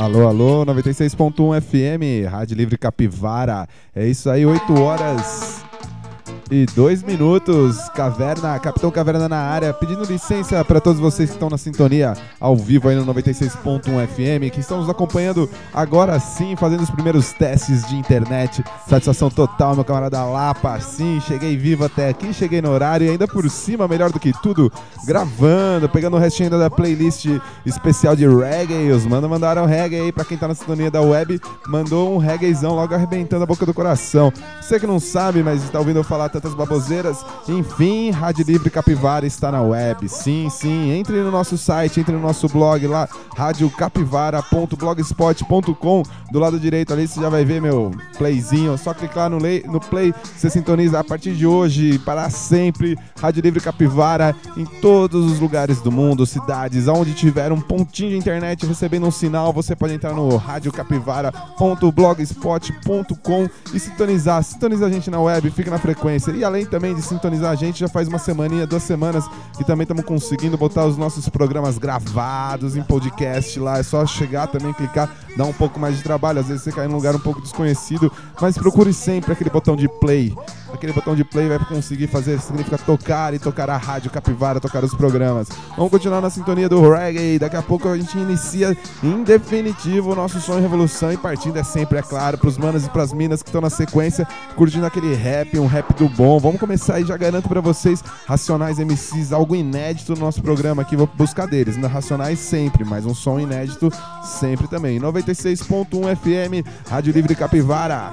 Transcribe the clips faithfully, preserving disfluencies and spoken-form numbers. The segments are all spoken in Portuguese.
Alô, alô, noventa e seis ponto um F M, Rádio Livre Capivara. É isso aí, oito horas e dois minutos. Caverna, Capitão Caverna na área, pedindo licença para todos vocês que estão na sintonia ao vivo aí no noventa e seis ponto um F M, que estão nos acompanhando agora sim, fazendo os primeiros testes de internet. Satisfação total, meu camarada Lapa. Sim, cheguei vivo até aqui, cheguei no horário e ainda por cima, melhor do que tudo, gravando, pegando o restinho da playlist especial de reggae. Os mano mandaram reggae aí pra quem tá na sintonia da web, mandou um reggaezão logo arrebentando a boca do coração. Você que não sabe, mas está ouvindo eu falar tantas baboseiras, enfim, Rádio Livre Capivara está na web. Sim, sim, entre no nosso site, entre no nosso blog lá, rádio capivara ponto blogspot ponto com. Do lado direito ali você já vai ver meu playzinho, só clicar no, lay, no play, você sintoniza a partir de hoje, para sempre, Rádio Livre Capivara em todos os lugares do mundo, cidades, onde tiver um pontinho de internet recebendo um sinal, você pode entrar no rádio capivara ponto blogspot ponto com e sintonizar, sintoniza a gente na web, fica na frequência. E além também de sintonizar a gente, já faz uma semaninha, duas semanas que também estamos conseguindo botar os nossos programas gravados em podcast lá, é só chegar também, clicar, dar um pouco mais de trabalho, às vezes você cai num lugar um pouco desconhecido, mas procure sempre aquele botão de play. Aquele botão de play vai conseguir fazer, significa tocar e tocar a Rádio Capivara, tocar os programas. Vamos continuar na sintonia do reggae, daqui a pouco a gente inicia em definitivo o nosso som em revolução, e partindo é sempre, é claro, pros manos e pras minas que estão na sequência, curtindo aquele rap, um rap do bom. Vamos começar aí, já garanto pra vocês, Racionais M Cs, algo inédito no nosso programa aqui, vou buscar deles, né? Racionais sempre, mas um som inédito sempre também. noventa e seis ponto um F M, Rádio Livre Capivara.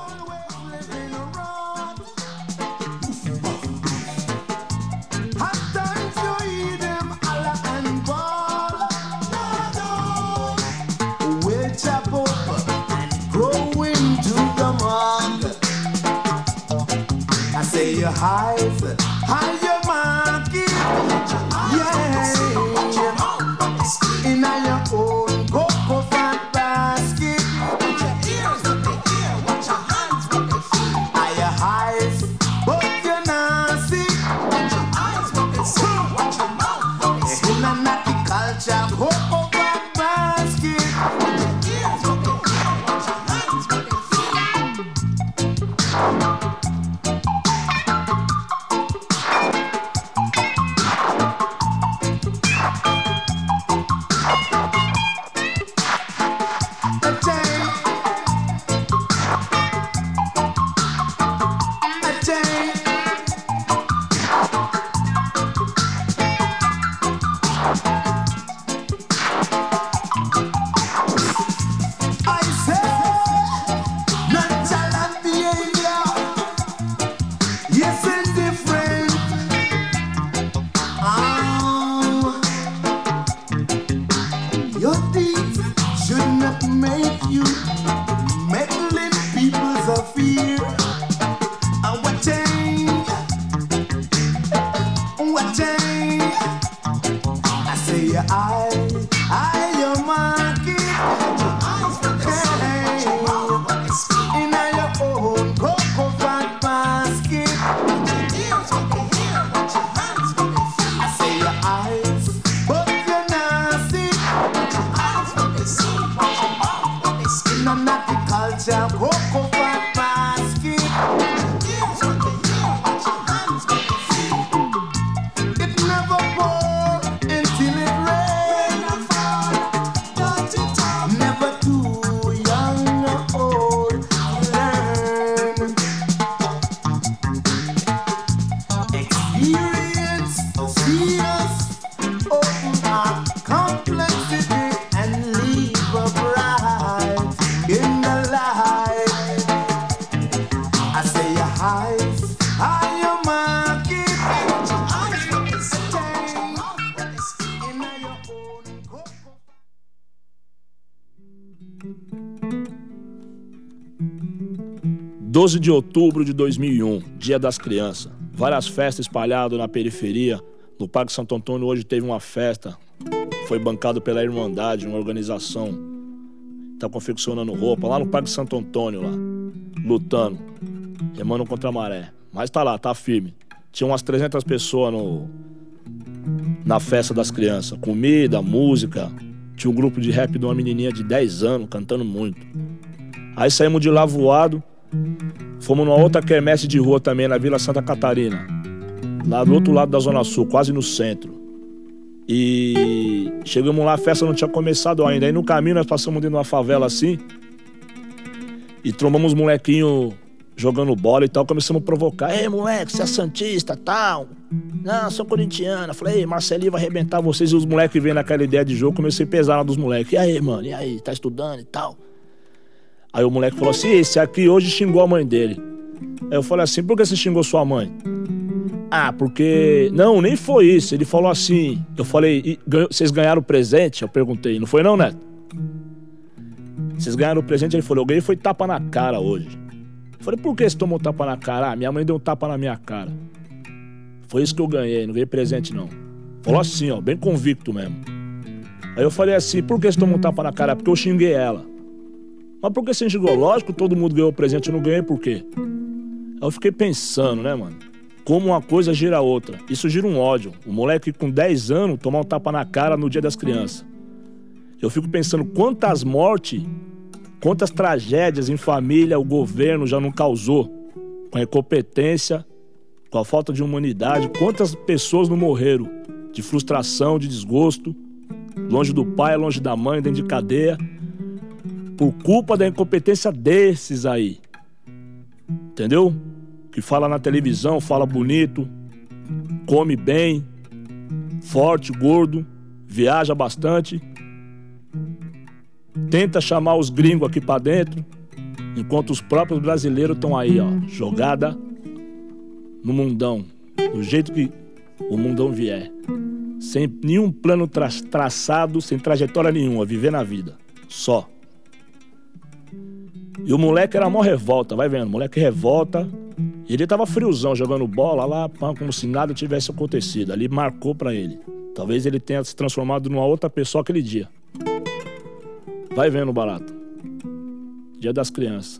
Your highs, higher market, yeah. In your own cocoa fat basket. Watch your ears, what they hear. Watch your hands, what they feel. Higher highs, but you're nasty. Watch your eyes, what they see. Watch your mouth, what they speak. In a naughty culture, cocoa fat basket. Watch your ears, what they hear. Watch your hands, what they feel. doze de outubro de dois mil e um, Dia das Crianças. Várias festas espalhadas na periferia. No Parque Santo Antônio hoje teve uma festa. Foi bancado pela Irmandade, uma organização. Tá confeccionando roupa lá no Parque Santo Antônio, lá. Lutando. Remando contra a maré. Mas tá lá, tá firme. Tinha umas trezentas pessoas no... na festa das crianças. Comida, música. Tinha um grupo de rap de uma menininha de dez anos, cantando muito. Aí saímos de lá voado, fomos numa outra quermesse de rua também, na Vila Santa Catarina, lá do outro lado da Zona Sul, quase no centro. E chegamos lá, a festa não tinha começado ainda. Aí no caminho nós passamos dentro de uma favela assim e trombamos uns molequinhos jogando bola e tal. Começamos a provocar: ei, moleque, você é santista, tal? Não, sou corintiano. Falei: ei, Marcelinho vai arrebentar vocês. E os moleques vêm naquela ideia de jogo. Comecei a pesar lá dos moleques: e aí, mano, e aí, tá estudando e tal? Aí o moleque falou assim: esse aqui hoje xingou a mãe dele. Aí eu falei assim: por que você xingou sua mãe? Ah, porque... Não, nem foi isso. Ele falou assim... Eu falei: vocês ganharam o presente? Eu perguntei: não foi não, Neto? Vocês ganharam o presente? Ele falou: eu ganhei foi tapa na cara hoje. Eu falei: por que você tomou tapa na cara? Ah, minha mãe deu um tapa na minha cara. Foi isso que eu ganhei, não ganhei presente não. Falou assim, ó, bem convicto mesmo. Aí eu falei assim: por que você tomou um tapa na cara? Porque eu xinguei ela. Mas por que você xingou? Lógico, todo mundo ganhou o presente, eu não ganhei, por quê? Aí eu fiquei pensando, né, mano? Como uma coisa gira a outra. Isso gira um ódio. O moleque com dez anos tomar um tapa na cara no Dia das Crianças. Eu fico pensando quantas mortes, quantas tragédias em família o governo já não causou. Com a incompetência, com a falta de humanidade. Quantas pessoas não morreram de frustração, de desgosto, longe do pai, longe da mãe, dentro de cadeia, por culpa da incompetência desses aí. Entendeu? Que fala na televisão, fala bonito, come bem, forte, gordo, viaja bastante, tenta chamar os gringos aqui pra dentro, enquanto os próprios brasileiros estão aí, ó, jogada no mundão, do jeito que o mundão vier, sem nenhum plano tra- traçado, sem trajetória nenhuma, viver na vida, só. E o moleque era mó revolta, vai vendo, o moleque revolta. E ele tava friozão, jogando bola lá, como se nada tivesse acontecido. Ali marcou pra ele. Talvez ele tenha se transformado numa outra pessoa aquele dia. Vai vendo, barato. Dia das Crianças.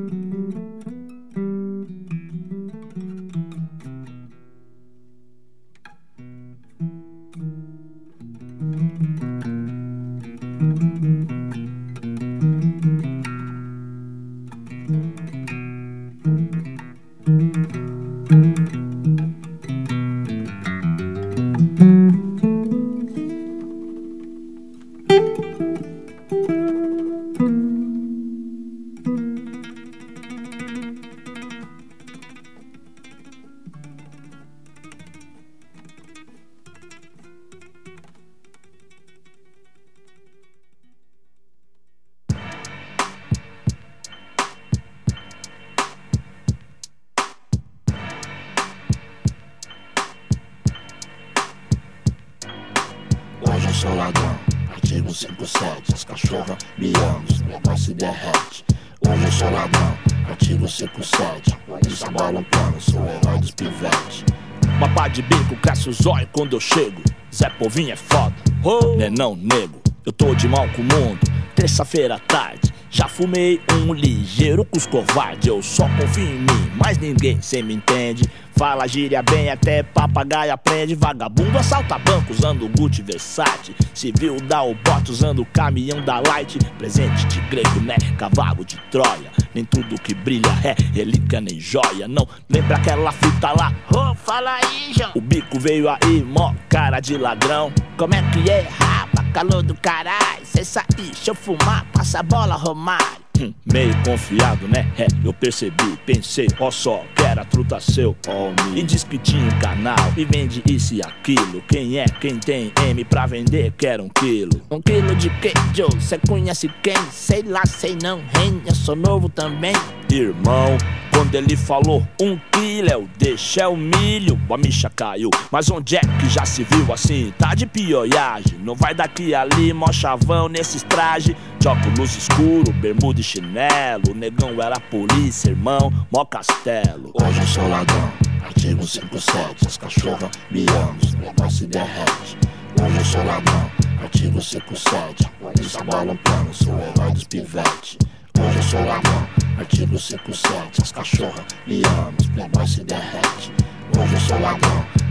Hoje eu sou ladrão, artigo cinquenta e sete. As cachorras me amam, os negócios se derrete. Hoje eu sou ladrão, artigo cinquenta e sete. Isso bola um plano, sou o herói dos pivetes. Uma pá de bico, cresce o zóio quando eu chego. Zé Povinho é foda, oh. Nenão nego. Eu tô de mal com o mundo, terça-feira à tarde. Já fumei um ligeiro com os covardes. Eu só confio em mim, mas ninguém cê me entende. Fala gíria bem, até papagaio aprende. Vagabundo assalta banco usando Gucci Versace. Civil dá o bote usando o caminhão da Light. Presente de grego, né? Cavalo de Troia. Nem tudo que brilha é relíquia nem joia. Não lembra aquela fita lá? Oh, fala aí, João. O bico veio aí, mó cara de ladrão. Como é que é, rapa? Calor do caralho. Cê sair, deixa eu fumar, passa a bola, Romário. Hum, meio confiado, né? É, eu percebi, pensei, ó só, que era truta seu, ó me. E diz que tinha um canal e vende isso e aquilo. Quem é, quem tem M pra vender, quer um quilo. Um quilo de quê, Joe? Cê conhece quem? Sei lá, sei não, hein? Eu sou novo também. Irmão, quando ele falou um quilo, eu deixei o milho, a micha caiu. Mas onde é que já se viu assim? Tá de pioiagem, não vai daqui a ali, mó chavão nesses trajes. De óculos escuro, bermuda e chinelo. O negão era polícia, irmão, mó castelo. Hoje eu sou ladrão, artigo cinquenta e sete. As cachorras me amam, os negócios se derrete. Hoje eu sou ladrão, artigo cinquenta e sete. Isso bola um plano, sou o herói dos pivetes. Hoje eu sou ladrão, artigo cinquenta e sete. As cachorras me amam, os playboys se derrete. Hoje eu sou ladrão,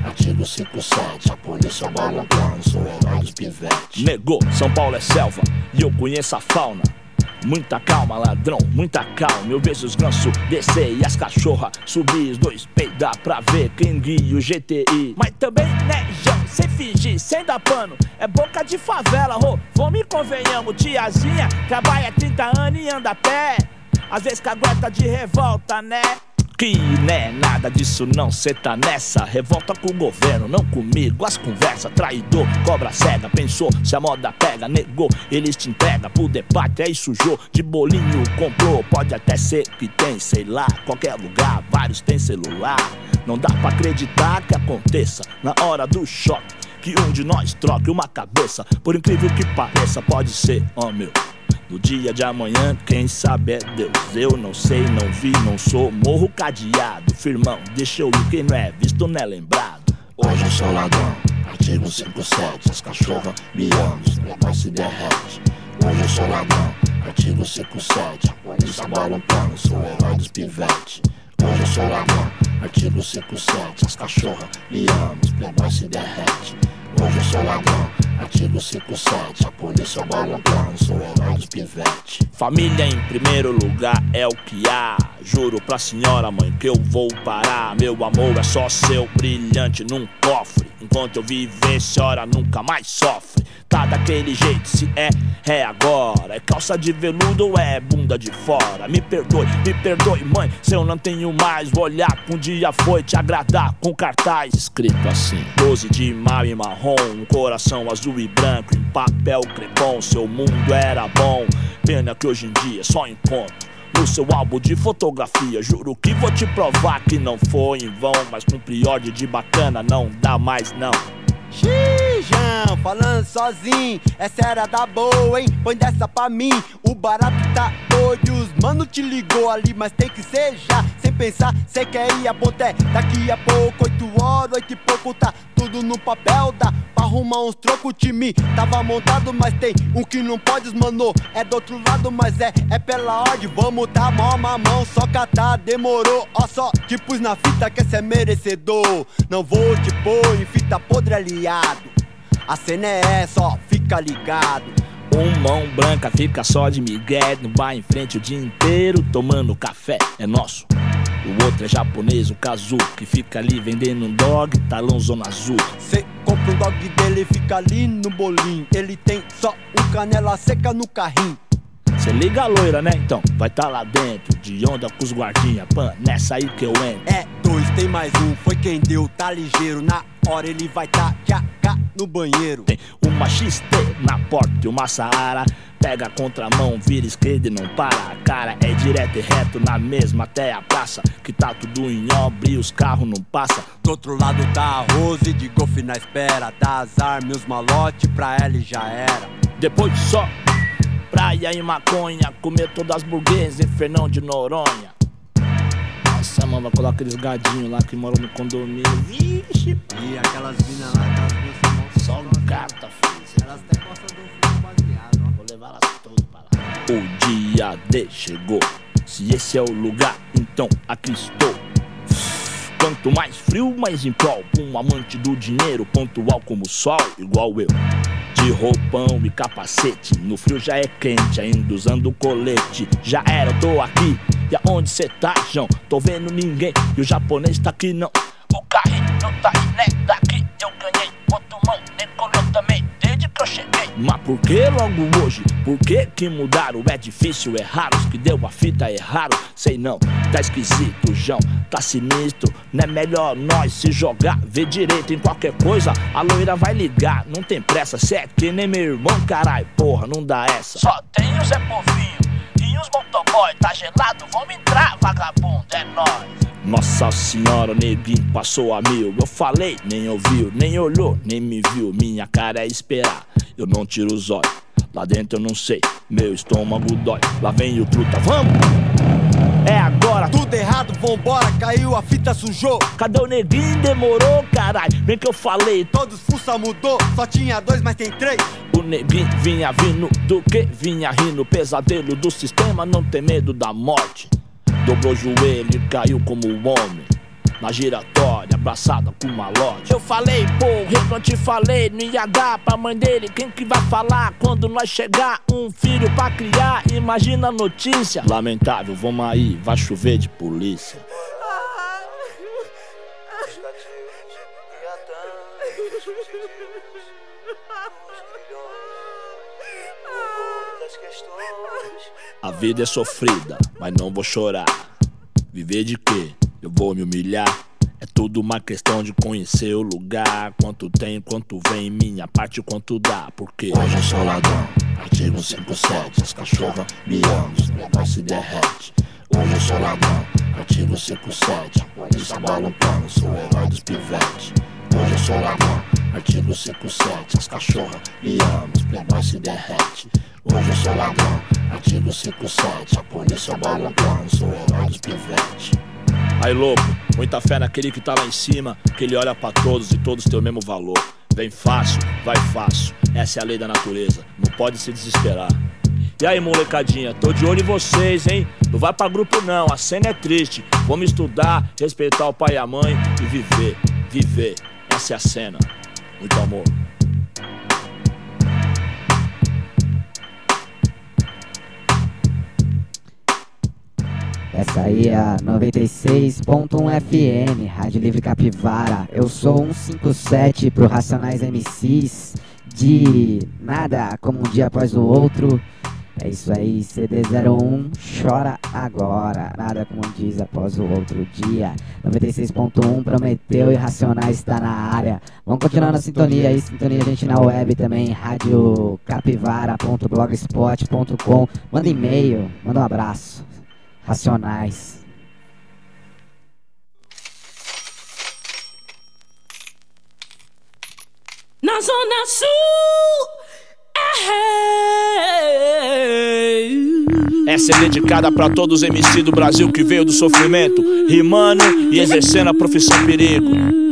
artigo cinquenta e sete, a polícia bola um plano, sou o herói dos pivetes. Negou, São Paulo é selva e eu conheço a fauna. Muita calma, ladrão, muita calma. Eu vejo os gansos descer e as cachorras subir. Os dois peidar pra ver quem guia o G T I. Mas também, né, João, sem fingir, sem dar pano. É boca de favela, ô, vamos e convenhamos. Tiazinha trabalha trinta anos e anda a pé. Às vezes cagueta de revolta, né? Que né, nada disso não, cê tá nessa. Revolta com o governo, não comigo. As conversas, traidor, cobra cega. Pensou, se a moda pega, negou. Eles te entregam pro debate, aí sujou. De bolinho comprou, pode até ser que tem, sei lá. Qualquer lugar, vários tem celular. Não dá pra acreditar que aconteça na hora do choque, que um de nós troque uma cabeça. Por incrível que pareça, pode ser, ó, meu. No dia de amanhã, quem sabe é Deus. Eu não sei, não vi, não sou. Morro cadeado, firmão, deixa eu ir. Quem não é visto não é lembrado. Hoje eu sou ladrão, artigo cinquenta e sete, as cachorras me amam, os negócios se derrete. Hoje eu sou ladrão, artigo cinquenta e sete, a polícia bola um plano, sou o herói dos pivetes. Hoje eu sou ladrão, artigo cinquenta e sete, as cachorras me amam, os playboys se derrete. Hoje eu sou ladrão, artigo cinquenta e sete, a polícia bola um plano, sou o herói dos pivetes. Família em primeiro lugar é o que há. Juro pra senhora mãe que eu vou parar. Meu amor é só seu brilhante num cofre. Enquanto eu viver, senhora nunca mais sofre. Tá daquele jeito, se é, é agora. É calça de veludo ou é bunda de fora? Me perdoe, me perdoe mãe, se eu não tenho mais. Vou olhar que um dia foi te agradar com cartaz escrito assim: doze de maio em marrom, um coração azul e branco em papel crepom. Seu mundo era bom, pena que hoje em dia só encontro no seu álbum de fotografia. Juro que vou te provar que não foi em vão, mas com priorde de bacana não dá mais não. Xijão, falando sozinho, essa era da boa, hein? Põe dessa pra mim, o barato tá doido. Os mano te ligou ali, mas tem que ser já. Sem pensar, cê quer ir a ponté. Daqui a pouco, oito horas, oito e pouco, tá tudo no papel. Dá pra arrumar uns trocos, o time tava montado, mas tem um que não pode, mano. É do outro lado, mas é, é pela ordem. Vamos tá mó mamão, só catar, demorou. Ó só, te pus na fita que cê é merecedor. Não vou te pôr em fita podre aliado. A cena é essa, ó, fica ligado. Um mão branca fica só de migué, não vai em frente o dia inteiro tomando café, é nosso. O outro é japonês, o Kazu, que fica ali vendendo um dog, talão zona azul. Cê compra um dog dele, fica ali no bolinho. Ele tem só um canela seca no carrinho. Cê liga a loira, né? Então vai tá lá dentro, de onda com os guardinha, pan, nessa aí que eu entro. É dois, tem mais um, foi quem deu, tá ligeiro. Na hora ele vai tá tchaca no banheiro. Tem uma X T na porta e uma Saara. Pega a contramão, vira esquerda e não para. A cara é direto e reto na mesma até a praça, que tá tudo em obra e os carros não passam. Do outro lado tá a Rose de golfe na espera. Dá as armas e os malote, pra ela e já era. Depois de só praia e maconha, comer todas as burguesas em Fernão de Noronha. Nossa, mano, vai colocar aqueles gadinhos lá que moram no condomínio. Vixe, e aquelas minas lá, aquelas duas só um gata, filho. Elas até gostam do filme baseado, ó. Vou levar elas todas pra lá. O dia D chegou. Se esse é o lugar, então aqui estou. Quanto mais frio, mais em prol. Um amante do dinheiro, pontual como o sol, igual eu. De roupão e capacete, no frio já é quente, ainda usando colete. Já era, eu tô aqui, e aonde cê tá, João? Tô vendo ninguém, e o japonês tá aqui não. O carrinho não tá aí, né? Daqui eu ganhei, outro mão, decolou também, desde que eu cheguei. Mas por que logo hoje? Por que que mudaram? É difícil, é raro, os que deu a fita é raro. Sei não, tá esquisito, João, tá sinistro. Não é melhor nós se jogar, ver direito em qualquer coisa. A loira vai ligar, não tem pressa, cê é que nem meu irmão, carai, porra, não dá essa. Só tem o Zé Povinho e os motoboy, tá gelado, vamos entrar, vagabundo, é nóis. Nossa senhora, o neguinho passou a mil. Eu falei, nem ouviu, nem olhou, nem me viu. Minha cara é esperar, eu não tiro os olhos. Lá dentro eu não sei, meu estômago dói. Lá vem o truta, vamos! É agora! Tudo errado, vambora, caiu, a fita sujou. Cadê o neguinho? Demorou, caralho. Bem que eu falei, todos fuça mudou, só tinha dois, mas tem três. O neguinho vinha vindo do que? Vinha rindo, pesadelo do sistema, não tem medo da morte. Dobrou o joelho e caiu como um homem na giratória, braçada com malote. Eu falei, porra, eu não te falei, não ia dar pra mãe dele. Quem que vai falar quando nós chegar? Um filho pra criar, imagina a notícia. Lamentável, vamos aí, vai chover de polícia. A vida é sofrida, mas não vou chorar. Viver de quê? Eu vou me humilhar. É tudo uma questão de conhecer o lugar. Quanto tem, quanto vem, minha parte, quanto dá. Porque hoje eu sou ladrão, artigo cinquenta e sete. As cachorras me amam, os playboys se derrete. Hoje eu sou ladrão, artigo cinquenta e sete. Polícia bola um plano, sou o herói dos pivetes. Hoje eu sou ladrão, artigo cinquenta e sete. As cachorras me amam, os playboys se derrete. Hoje eu sou ladrão, artigo cinquenta e sete. A polícia bola um plano, sou o herói dos pivetes. Aí louco, muita fé naquele que tá lá em cima, que ele olha pra todos e todos têm o mesmo valor. Vem fácil, vai fácil, essa é a lei da natureza, não pode se desesperar. E aí molecadinha, tô de olho em vocês, hein? Não vai pra grupo não, a cena é triste. Vamos estudar, respeitar o pai e a mãe e viver, viver, essa é a cena. Muito amor. Essa aí é a noventa e seis ponto um F M, Rádio Livre Capivara. Eu sou cento e cinquenta e sete pro Racionais M Cs. De nada como um dia após o outro. É isso aí, C D zero um, chora agora. Nada como um dia após o outro dia. noventa e seis ponto um, prometeu e Racionais está na área. Vamos continuar na sintonia aí, sintonia a gente na web também, rádio capivara ponto blogspot ponto com. Manda e-mail, manda um abraço. Racionais. Na Zona Sul, é. Essa é dedicada pra todos os M C do Brasil que veio do sofrimento, rimando e exercendo a profissão perigo.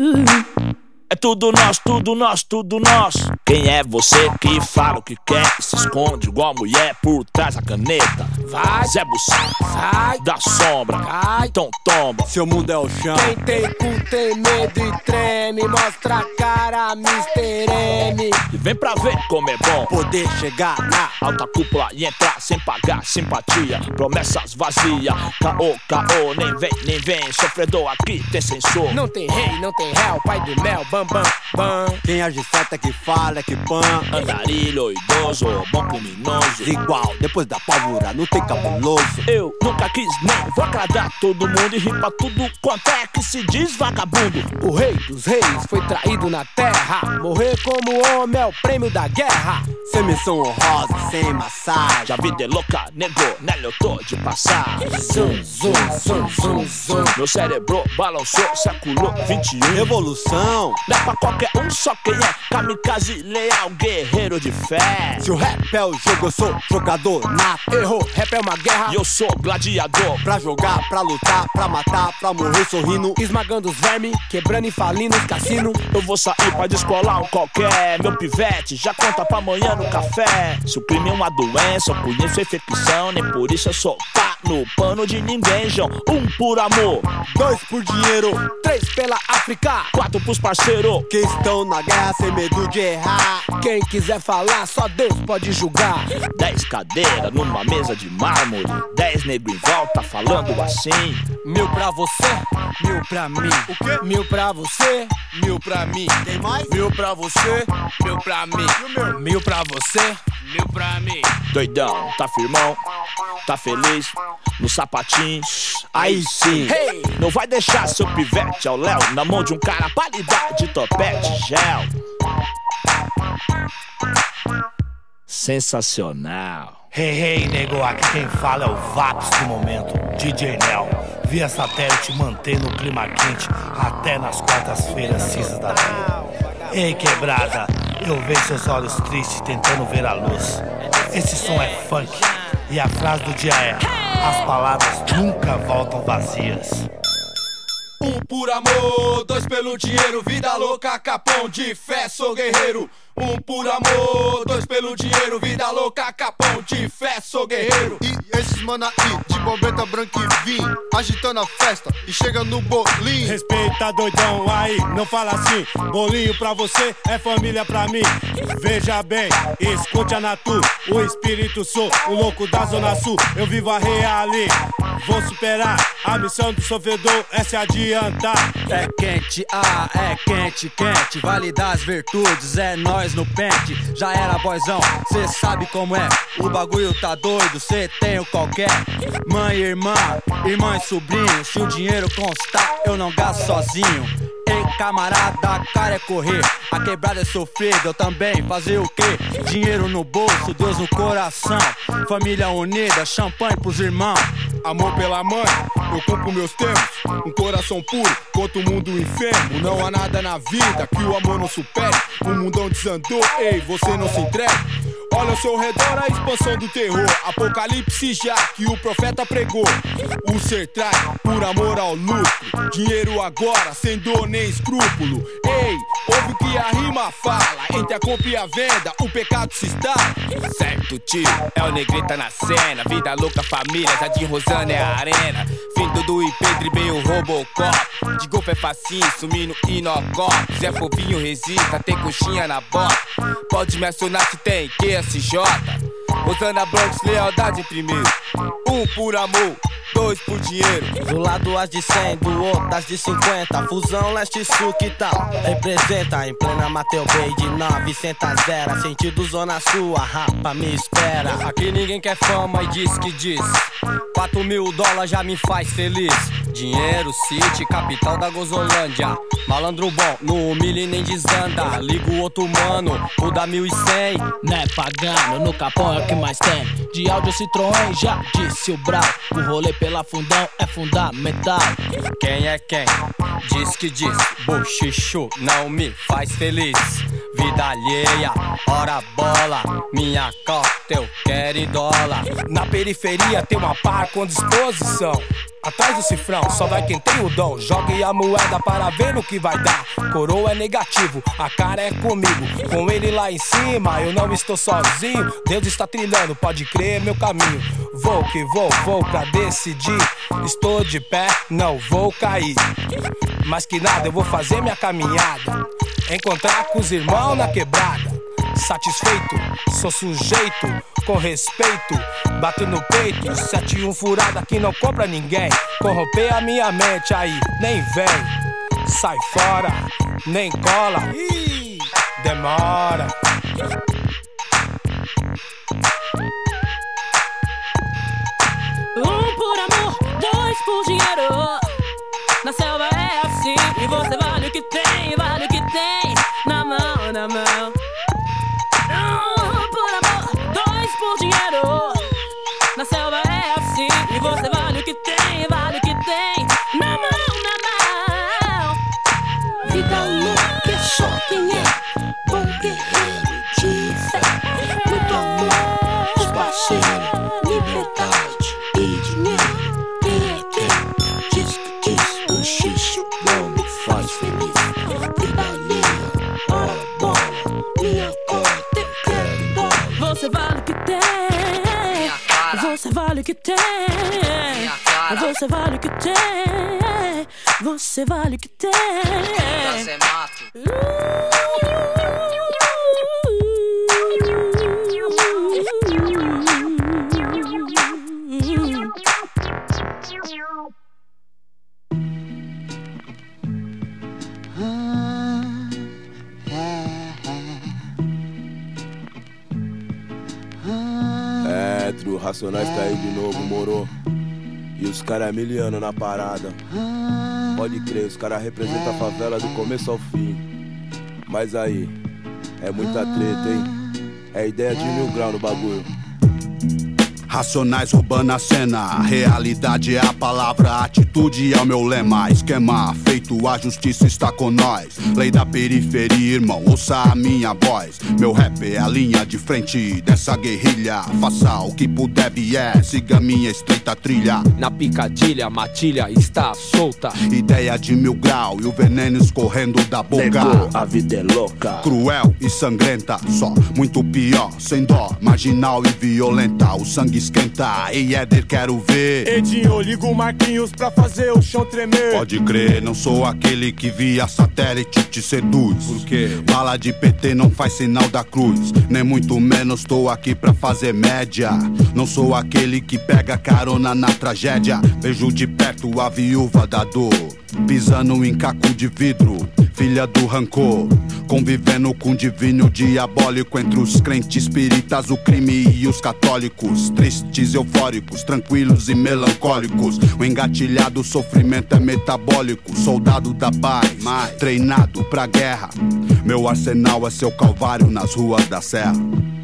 É tudo nós, tudo nós, tudo nós. Quem é você que fala o que quer e se esconde igual mulher por trás da caneta? Vai, Zé Buceta, sai, da sombra, cai, então tomba. Seu mundo é o chão. Quem tem cu tem medo e treme. Mostra a cara, mister M. E vem pra ver como é bom Poder chegar na alta cúpula e entrar sem pagar simpatia. Promessas vazias, caô, caô, nem vem, nem vem. Sofredor aqui tem censor. Não tem rei, não tem réu, pai do mel, bam, bam, bam. quem age certo é que fala, é que pan. Andarilho, idoso, bom criminoso. Igual, depois da pólvora, não tem cabuloso. Eu nunca quis nem vou agradar todo mundo e rir pra tudo quanto é que se diz vagabundo. O rei dos reis foi traído na terra. Morrer como homem é o prêmio da guerra. Sem menção honrosa, sem massagem. Já vida é louca, negou, nela eu tô de passar. Zoom, zoom, zoom, zoom, zoom. Meu cérebro balançou, século vinte e um. Revolução. Não é pra qualquer um, só quem é kamikaze, leal, guerreiro de fé. Se o rap é o jogo, eu sou jogador nato. Errou, rap é uma guerra. E eu sou gladiador. Pra jogar, pra lutar, pra matar, pra morrer sorrindo. Esmagando os vermes, quebrando e falindo os cassinos. Eu vou sair pra descolar um qualquer. Meu pivete já conta pra amanhã no café. Se o crime é uma doença, eu conheço a infecção. Nem por isso eu sou pá no pano de ninguém, João. Um por amor, Dois por dinheiro, Três pela África, quatro pros parceiros. que estão na guerra sem medo de errar. quem quiser falar, só Deus pode julgar. Dez cadeiras numa mesa de mármore. Dez negros em volta falando assim. Mil pra você, mil pra mim. O quê? Mil pra você, mil pra mim. Tem mais? Mil pra você, mil pra mim. Mil pra você, mil pra mim. Doidão, tá firmão, tá feliz, no sapatinho, aí sim. Hey! Não vai deixar seu pivete ao léu na mão de um cara pra lhe dar de topete gel. Sensacional. Hey, hey, nego, aqui quem fala é o Vaps do momento, D J Nel. Via satélite mantém no clima quente até nas quartas-feiras cinzas da vida. Ei, quebrada, eu vejo seus olhos tristes tentando ver a luz. Esse som é funk e a frase do dia é: as palavras nunca voltam vazias. Um por amor, dois pelo dinheiro, vida louca, capão de fé, sou guerreiro. Um por amor, dois pelo dinheiro, vida louca, capão de fé, sou guerreiro. E esses mana aí, de bombeta branca e vinho, agitando a festa e chega no bolinho. Respeita doidão aí, não fala assim. Bolinho pra você é família pra mim. Veja bem, escute a Natu, o espírito sou, o louco da Zona Sul. Eu vivo a reali, vou superar a missão do sofredor é se adiantar. É quente, ah, é quente, quente. Vale das virtudes, é nóis no pente. Já era boyzão, cê sabe como é. O bagulho tá doido, cê tem o qualquer. Mãe e irmã, irmã e sobrinho. Se o dinheiro constar, eu não gasto sozinho. Ei camarada, cara é correr. A quebrada é sofrida, eu também fazer o quê? Dinheiro no bolso, Deus no coração. Família unida, champanhe pros irmãos. Amor pela mãe, eu cumpro meus termos. Um coração puro, contra o mundo enfermo. Não há nada na vida que o amor não supere. O mundão desandou, ei, você não se entregue. Olha ao seu redor a expansão do terror. Apocalipse já que o profeta pregou. O ser trai por amor ao lucro. Dinheiro agora, sem dor nem escrúpulo. Ei, ouve o que a rima fala. Entre a compra e a venda, o pecado se instala. Certo tio, é o Negrita na cena. Vida louca família, Jardim Rosana é a arena. Fim Dudu e Pedro e bem o Robocop. De golpe é facinho, sumindo inocop. Zé Povinho resista, tem coxinha na bota. Pode me acionar se tem Q S J. Rosana Bronx, lealdade primeiro. Um por amor, dois por dinheiro. Do lado as de cem, do outro as de cinquenta. Fusão leste-sul, que tal? Representa em plena Mateu Bay de novecentos a zero. Sentido zona sul, a rapa me espera. Aqui ninguém quer fama e diz que diz. Quatro mil dólares já me faz feliz. Dinheiro, City, capital da Gozolândia. Malandro bom, no humilha e nem desanda. Liga o outro mano, o da mil e cem. Né pagano, no capão é o que mais tem. De áudio Citroën, já disse o Brau. O rolê pela fundão é fundamental. Quem é quem? Diz que diz. Bochicho não me faz feliz. Vida alheia, ora bola. Minha cota eu quero em dólar. Na periferia tem uma par com disposição. Atrás do cifrão, só vai quem tem o dom. Jogue a moeda para ver no que vai dar. Coroa é negativo, a cara é comigo. Com ele lá em cima, eu não estou sozinho. Deus está trilhando, pode crer, meu caminho. Vou que vou, vou pra decidir. Estou de pé, não vou cair. Mas que nada, eu vou fazer minha caminhada. Encontrar com os irmãos na quebrada. Satisfeito, sou sujeito, com respeito, bato no peito, sete e um furada que não compra ninguém. Corromper a minha mente aí, nem vem. Sai fora, nem cola, ih, demora. Um por amor, dois por dinheiro. Na selva é assim, e você vale o que tem, vale o que tem. Na mão, na mão. Um por amor, dois por dinheiro. Na selva é assim, e você vale o que tem, vale o que tem. Na mão, na mão. Vida louca é só quem é bom guerreiro de fé. Muito amor, os parceiros, liberdade e dinheiro. Quem é quem? Diz que diz, o xixo não me faz feliz. Vida alheia, ora bola, minha cota eu quero dólar. Você vale o que tem. Você vale o que tem. Você vale o que tem. Você vale o que tem. Você mato. É, trio, Racionais tá aí de novo, moro. E os caras miliano na parada. Pode crer, os caras representam a favela do começo ao fim. Mas aí, é muita treta, hein? É ideia de mil grau no bagulho. Racionais roubando a cena, realidade é a palavra, atitude é o meu lema. Esquema feito, a justiça está com nós. Lei da periferia, irmão, ouça a minha voz. Meu rap é a linha de frente dessa guerrilha. Faça o que puder, vier, siga minha estreita trilha. Na picadilha, a matilha está solta. Ideia de mil grau e o veneno escorrendo da boca. Negou, a vida é louca. Cruel e sangrenta, só muito pior, sem dó, marginal e violenta. O sangue esquenta, ei Éder, quero ver. Edinho, liga o Marquinhos pra fazer o chão tremer. Pode crer, não sou aquele que via satélite te seduz. Por quê? Bala de P T não faz sinal da cruz. Nem muito menos tô aqui pra fazer média. Não sou aquele que pega carona na tragédia. Vejo de perto a viúva da dor, pisando em caco de vidro, filha do rancor, convivendo com divino diabólico. Entre os crentes espíritas, o crime e os católicos, tristes, eufóricos, tranquilos e melancólicos. O engatilhado sofrimento é metabólico. Soldado da paz, treinado pra guerra. Meu arsenal é seu calvário nas ruas da serra.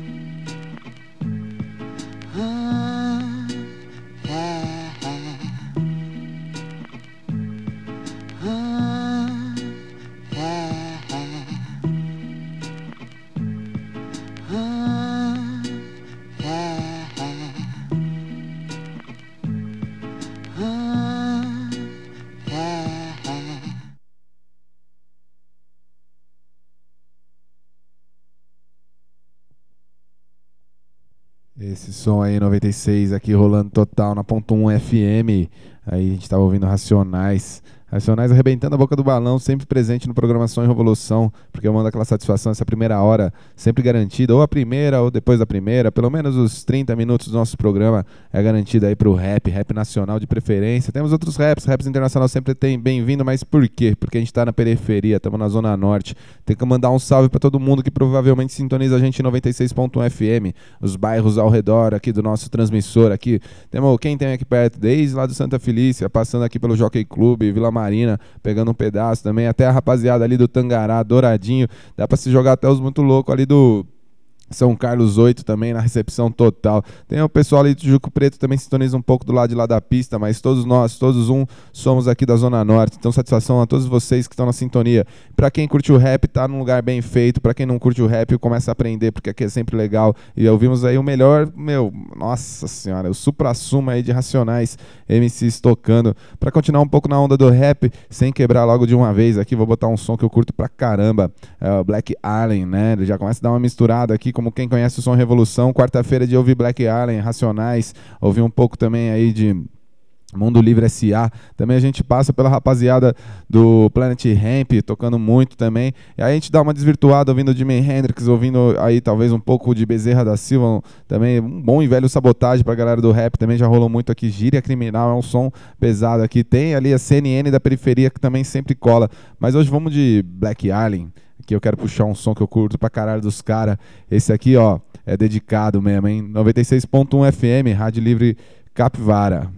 Esse som aí, noventa e seis, aqui rolando total na ponto um F M. Aí a gente tava ouvindo Racionais. Racionais arrebentando a boca do balão, sempre presente no Programação e Revolução, porque eu mando aquela satisfação, essa primeira hora sempre garantida, ou a primeira ou depois da primeira, pelo menos os trinta minutos do nosso programa é garantido aí pro rap, rap nacional de preferência. Temos outros raps, raps internacional sempre tem bem-vindo, mas por quê? Porque a gente tá na periferia, estamos na Zona Norte. Tem que mandar um salve para todo mundo que provavelmente sintoniza a gente em noventa e seis ponto um F M, os bairros ao redor aqui do nosso transmissor aqui. Temos quem tem aqui perto, desde lá do Santa Felícia, passando aqui pelo Jockey Club, Vila Marina, pegando um pedaço também, até a rapaziada ali do Tangará, Douradinho, dá pra se jogar até os muito loucos ali do São Carlos oito também, na recepção total. Tem o pessoal ali do Juco Preto, também sintoniza um pouco do lado de lá da pista, mas todos nós, todos um, somos aqui da Zona Norte. Então satisfação a todos vocês que estão na sintonia. Pra quem curte o rap, tá num lugar bem feito. Pra quem não curte o rap, começa a aprender, porque aqui é sempre legal. E ouvimos aí o melhor, meu, nossa senhora, o supra-sumo aí de Racionais M Cs tocando. Pra continuar um pouco na onda do rap, sem quebrar logo de uma vez aqui, vou botar um som que eu curto pra caramba. É o Black Alien, né? Ele já começa a dar uma misturada aqui, como quem conhece o som Revolução. Quarta-feira de ouvir Black Alien, Racionais, ouvir um pouco também aí de Mundo Livre S A. Também a gente passa pela rapaziada do Planet Hemp, tocando muito também. E aí a gente dá uma desvirtuada ouvindo Jimi Hendrix, ouvindo aí talvez um pouco de Bezerra da Silva, também um bom e velho Sabotagem pra galera do rap, também já rolou muito aqui. Gíria Criminal é um som pesado aqui. Tem ali a C N N da periferia que também sempre cola. Mas hoje vamos de Black Alien. Aqui eu quero puxar um som que eu curto pra caralho dos caras. Esse aqui, ó, é dedicado mesmo, hein? noventa e seis ponto um F M, Rádio Livre Capivara.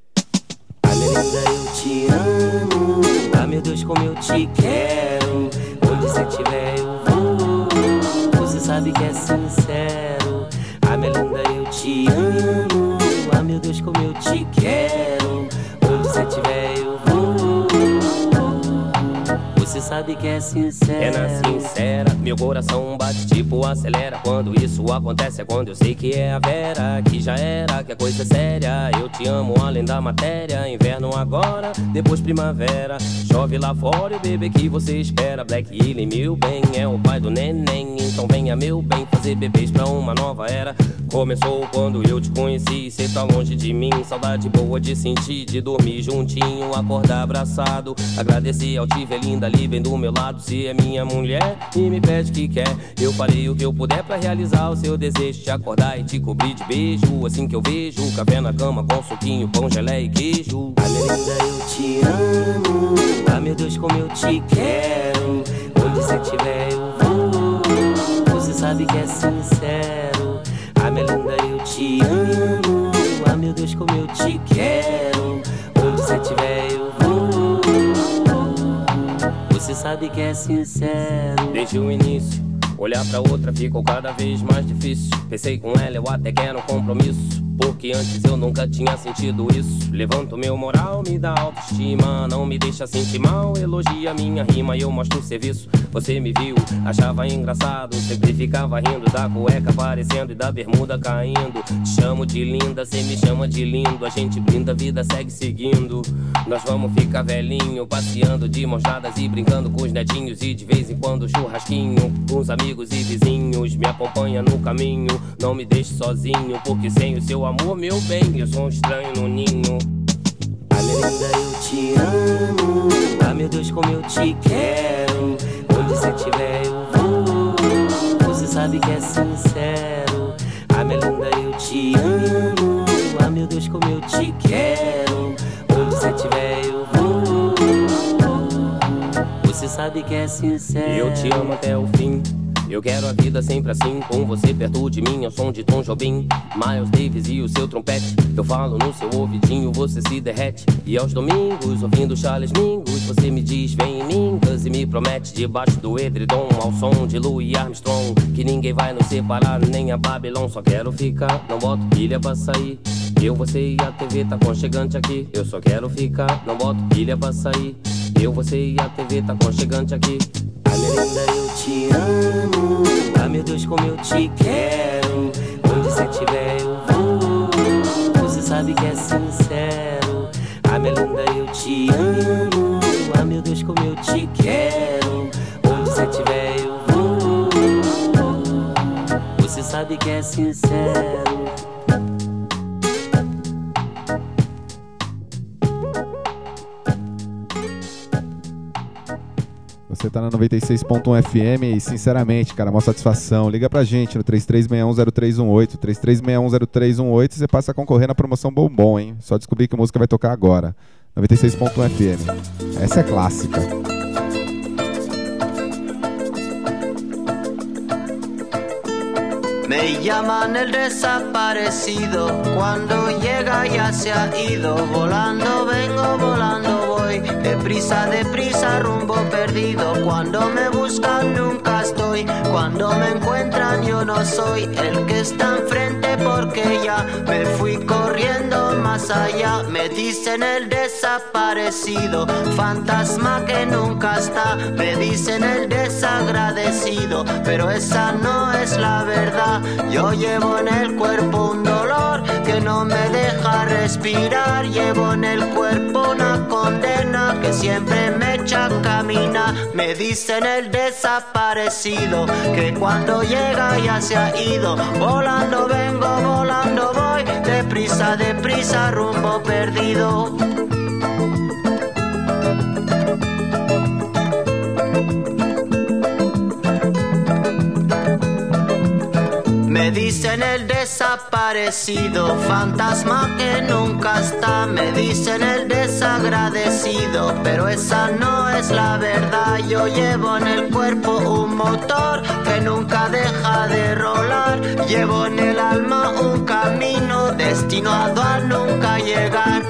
Amelinda, eu te amo. Ah, meu Deus, como eu te quero. Onde você estiver, eu vou. Você sabe que é sincero. Amelinda, eu te amo. Ah, meu Deus, como eu te quero. Onde você estiver, eu vou. Você sabe que é sincero. É na sincera, meu coração bate tipo acelera. Quando isso acontece é quando eu sei que é a Vera, que já era, que a coisa é séria. Eu te amo além da matéria. Inverno agora, depois primavera. Chove lá fora e o bebê que você espera. Black Alien, meu bem, é o pai do neném. Então venha, meu bem, fazer bebês pra uma nova era. Começou quando eu te conheci. Cê tá longe de mim, saudade boa de sentir. De dormir juntinho, acordar abraçado. Agradecer ao te ver linda ali bem do meu lado. Se é minha mulher e me pede que quer, eu farei o que eu puder pra realizar o seu desejo. Te acordar e te cobrir de beijo. Assim que eu vejo, café na cama com suquinho, pão, gelé e queijo. Amelinda, eu te amo. Ah, meu Deus, como eu te quero. Onde você estiver, eu vou. Você sabe que é sincero. Amelinda, eu te amo. Ah, meu Deus, como eu te quero. Onde você estiver, eu vou. Você sabe que é sincero. Desde o início, olhar pra outra ficou cada vez mais difícil. Pensei com ela, eu até quero um compromisso. porque antes eu nunca tinha sentido isso. Levanta o meu moral, me dá autoestima, não me deixa sentir mal, elogia minha rima e eu mostro o serviço. Você me viu, achava engraçado, sempre ficava rindo da cueca aparecendo e da bermuda caindo. Te chamo de linda, cê me chama de lindo, a gente brinda, a vida segue seguindo. Nós vamos ficar velhinho, passeando de mãos dadas e brincando com os netinhos, e de vez em quando churrasquinho com os amigos e vizinhos. Me acompanha no caminho, não me deixe sozinho, porque sem o seu amor, meu bem, eu sou um estranho no ninho. Ah, minha linda, eu te amo, ah, meu Deus, como eu te quero. Onde você estiver eu vou, você sabe que é sincero. Ah, minha linda, eu te amo, ah, meu Deus, como eu te quero. Onde você estiver eu vou, você sabe que é sincero. Eu te amo até o fim, eu quero a vida sempre assim, com você perto de mim, ao som de Tom Jobim, Miles Davis e o seu trompete. Eu falo no seu ouvidinho, você se derrete. E aos domingos, ouvindo Charles Mingus, você me diz, vem em mim, e me promete, debaixo do edredom, ao som de Louis Armstrong, que ninguém vai nos separar, nem a Babylon. Só quero ficar, não boto pilha pra sair. Eu, você e a T V tá aconchegante aqui. Eu só quero ficar, não boto pilha pra sair. Eu, você e a T V tá aconchegante aqui. Ah, minha linda, eu te amo, ah, meu Deus, como eu te quero. Onde você estiver eu vou, você sabe que é sincero. Ah, minha linda, eu te amo, ah, meu Deus, como eu te quero. Onde você estiver eu vou, você sabe que é sincero. Você tá na noventa e seis ponto um F M e, sinceramente, cara, maior satisfação. Liga pra gente no três três seis um zero três um oito, três três seis um zero três um oito, e você passa a concorrer na promoção Bombom, hein? Só descobrir que música vai tocar agora. noventa e seis ponto um F M. Essa é clássica. Me llaman el desaparecido, cuando llega ya se ha ido. Volando vengo, volando voy, deprisa, deprisa, rumbo perdido. Cuando me buscan nunca estoy, cuando me encuentran yo no soy el que está enfrente, porque ya me fui corriendo más allá. Me dicen el desaparecido, fantasma que nunca está. Me dicen el desagradecido, pero esa no es la verdad. Yo llevo en el cuerpo un dolor que no me deja respirar. Llevo en el cuerpo una condena que siempre me echa a caminar. Me dicen el desaparecido, que cuando llega ya se ha ido. Volando vengo, volando voy, deprisa, deprisa, rumbo perdido. Me dicen el desaparecido, fantasma que nunca está. Me dicen el desagradecido, pero esa no es la verdad. Yo llevo en el cuerpo un motor que nunca deja de rolar. Llevo en el alma un camino destinado a nunca llegar.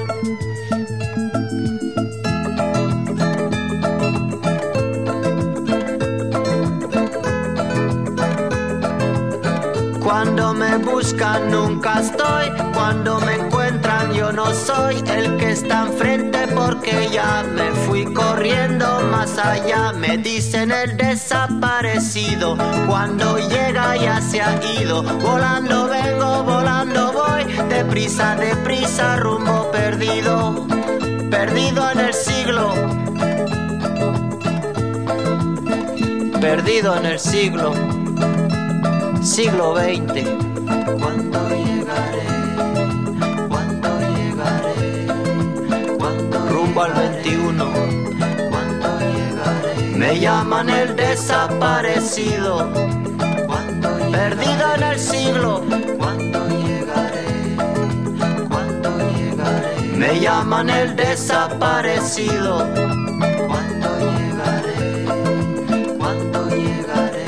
Cuando me buscan nunca estoy, cuando me encuentran yo no soy el que está enfrente, porque ya me fui corriendo más allá. Me dicen el desaparecido, cuando llega ya se ha ido. Volando vengo, volando voy, deprisa, deprisa, rumbo perdido. Perdido en el siglo, perdido en el siglo, siglo veinte. ¿Cuándo llegaré? ¿Cuándo llegaré? ¿Cuándo rumbo al veintiuno? ¿Cuándo llegaré? Me llaman el desaparecido, perdido en el siglo. ¿Cuándo llegaré? ¿Cuándo llegaré? Me llaman el desaparecido. ¿Cuándo llegaré? ¿Cuándo llegaré?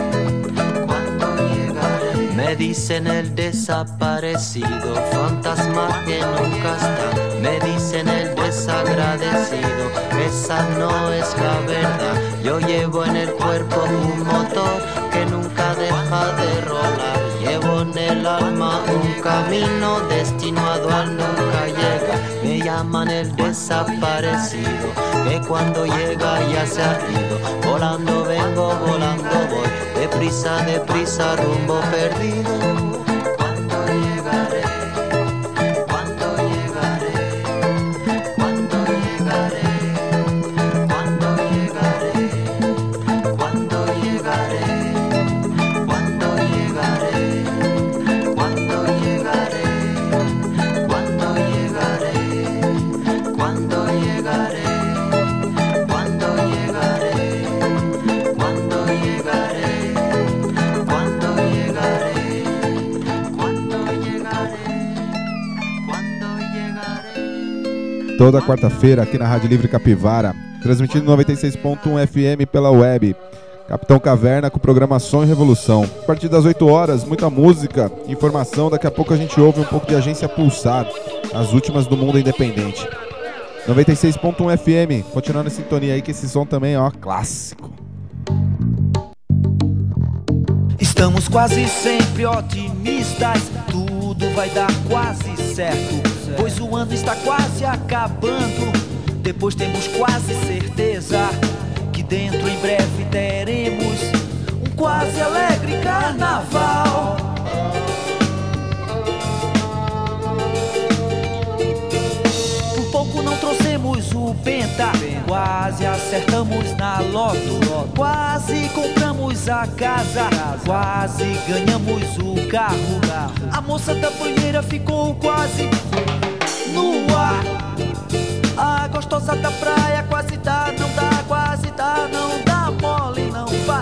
Me dicen el desaparecido, fantasma que nunca está. Me dicen el desagradecido, esa no es la verdad. Yo llevo en el cuerpo un motor que nunca deja de rolar. Llevo con el alma un camino destinado al nunca llega. Me llaman el desaparecido, que cuando llega ya se ha ido. Volando vengo, volando voy, deprisa, deprisa, rumbo perdido. ¿Cuándo llegaré? ¿Cuándo llegaré? ¿Cuándo llegaré? ¿Cuándo llegaré? ¿Cuándo llegaré? ¿Cuándo llegaré? ¿Cuándo llegaré? ¿Cuándo llegaré? ¿Cuándo llegaré? ¿Cuándo llegaré? ¿Cuándo llegaré? ¿Cuándo llegaré? ¿Cuándo llegaré? ¿Cuándo llegaré? Toda quarta-feira aqui na Rádio Livre Capivara, transmitindo noventa e seis ponto um F M pela web. Capitão Caverna com programação e revolução. A partir das oito horas, muita música, informação. Daqui a pouco a gente ouve um pouco de Agência Pulsar, as últimas do mundo independente. noventa e seis ponto um F M, continuando em sintonia aí que esse som também é ó, clássico. Estamos quase sempre otimistas, tudo vai dar quase certo, pois o ano está quase acabando. Depois temos quase certeza que dentro em breve teremos um quase alegre carnaval. Por pouco não trouxemos o Penta, quase acertamos na loto, quase compramos a casa, quase ganhamos o carro. A moça da banheira ficou quase no ar. A gostosa da praia quase dá, não dá, quase dá, não dá mole, não vai.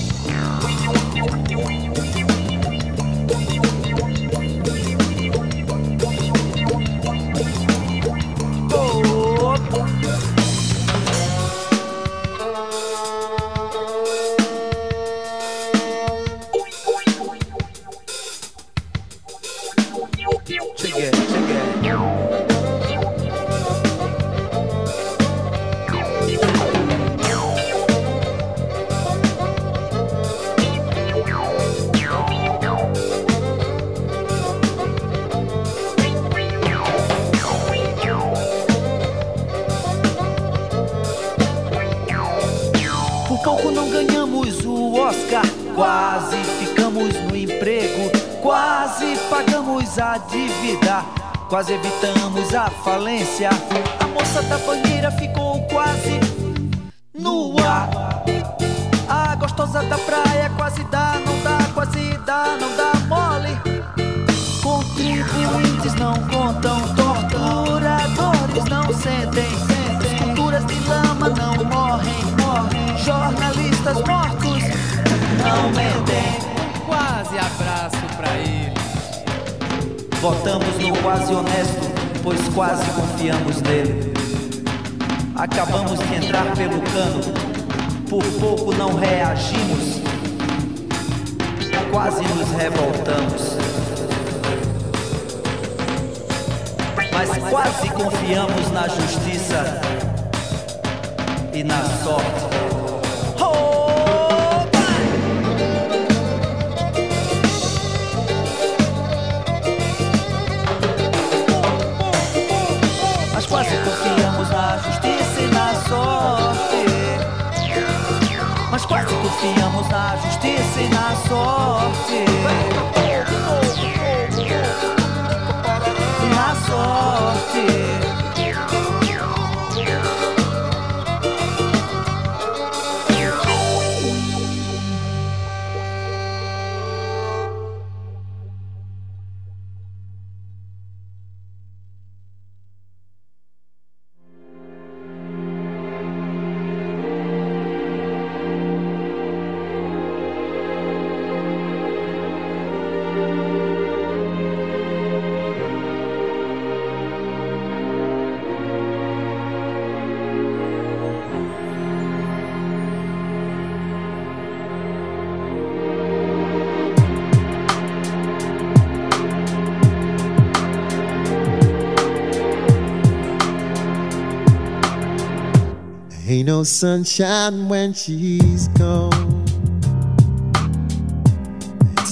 Cheguei, cheguei. Por pouco não ganhamos o Oscar, quase ficamos no emprego, quase pagamos a dívida, quase evitamos a falência. A moça da banheira ficou quase no ar. A gostosa da praia quase dá, não dá, quase dá, não dá mole. Contribuintes não contam, torturadores não sentem, esculturas de lama não morrem, morrem. Jornalistas mortos não mentem. Quase abraço pra eles. Votamos no quase honesto, pois quase confiamos nele. Acabamos de entrar pelo cano, por pouco não reagimos, quase nos revoltamos. Mas quase confiamos na justiça e na sorte. Quase confiamos na justiça e na sorte. Mas quase confiamos na justiça e na sorte. Na sorte. Ain't no sunshine when she's gone. It's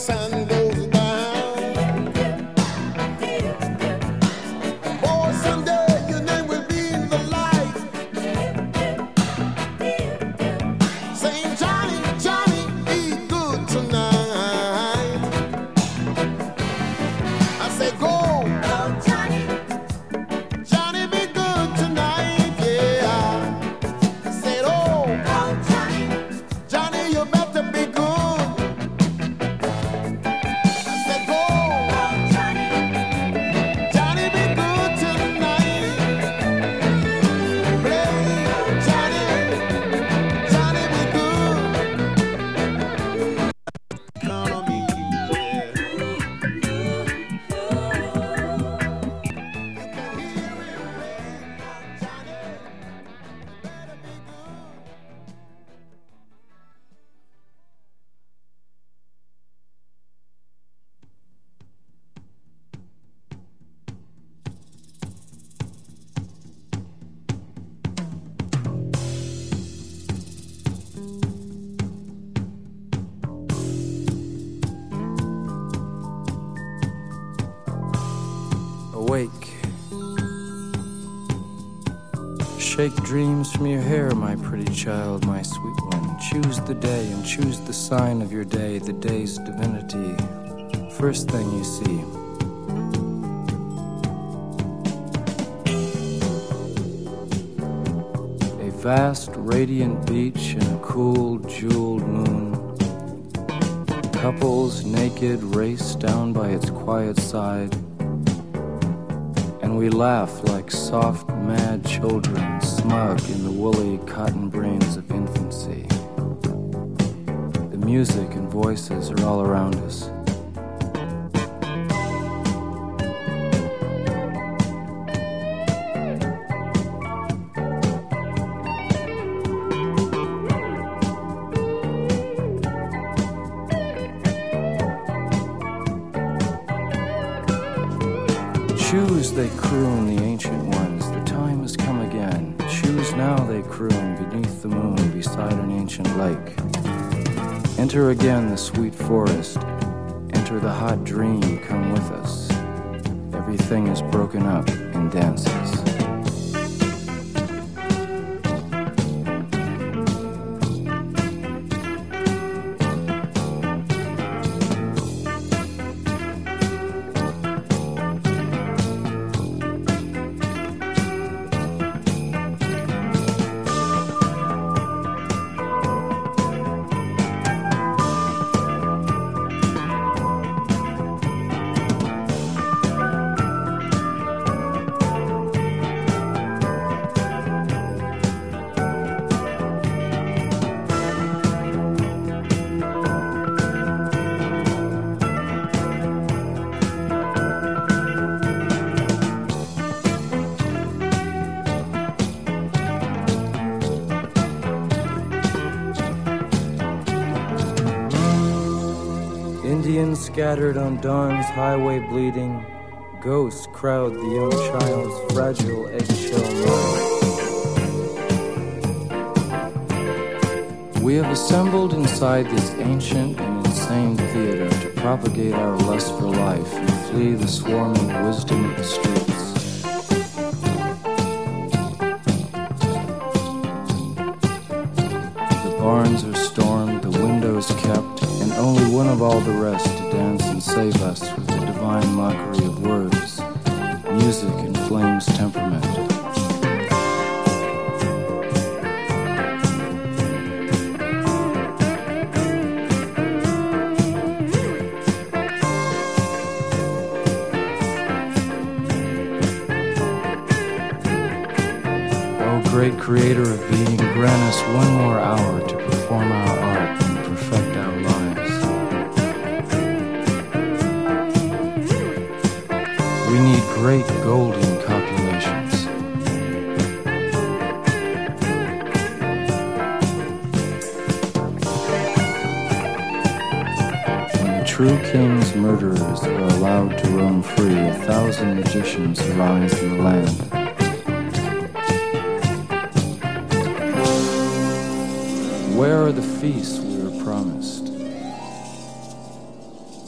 sun goes down. Oh, someday your name will be in the light, saying, Johnny, Johnny, be good tonight. I say, go. Awake. Shake dreams from your hair, my pretty child, my sweet one. Choose the day and choose the sign of your day, the day's divinity. First thing you see. A vast, radiant beach and a cool, jeweled moon. Couples naked race down by its quiet side. And we laugh like soft, mad children, smug in the woolly cotton brains of infancy. The music and voices are all around us. Choose, they croon, the ancient ones, the time has come again. Choose now, they croon, beneath the moon, beside an ancient lake. Enter again the sweet forest, enter the hot dream, come with us. Everything is broken up in dances. Scattered on dawn's highway bleeding, ghosts crowd the young child's fragile eggshell mind. We have assembled inside this ancient and insane theater to propagate our lust for life and flee the swarming wisdom of the streets. The barns are stormed, the windows kept, and only one of all the rest to dance and save us with the divine mockery of words, music and flame's temperament. O great creator of being, grant us one more hour to perform our art and perfect our lives. We need great golden copulations. When the true king's murderers are allowed to roam free, a thousand magicians arise in the land. Where are the feasts we were promised?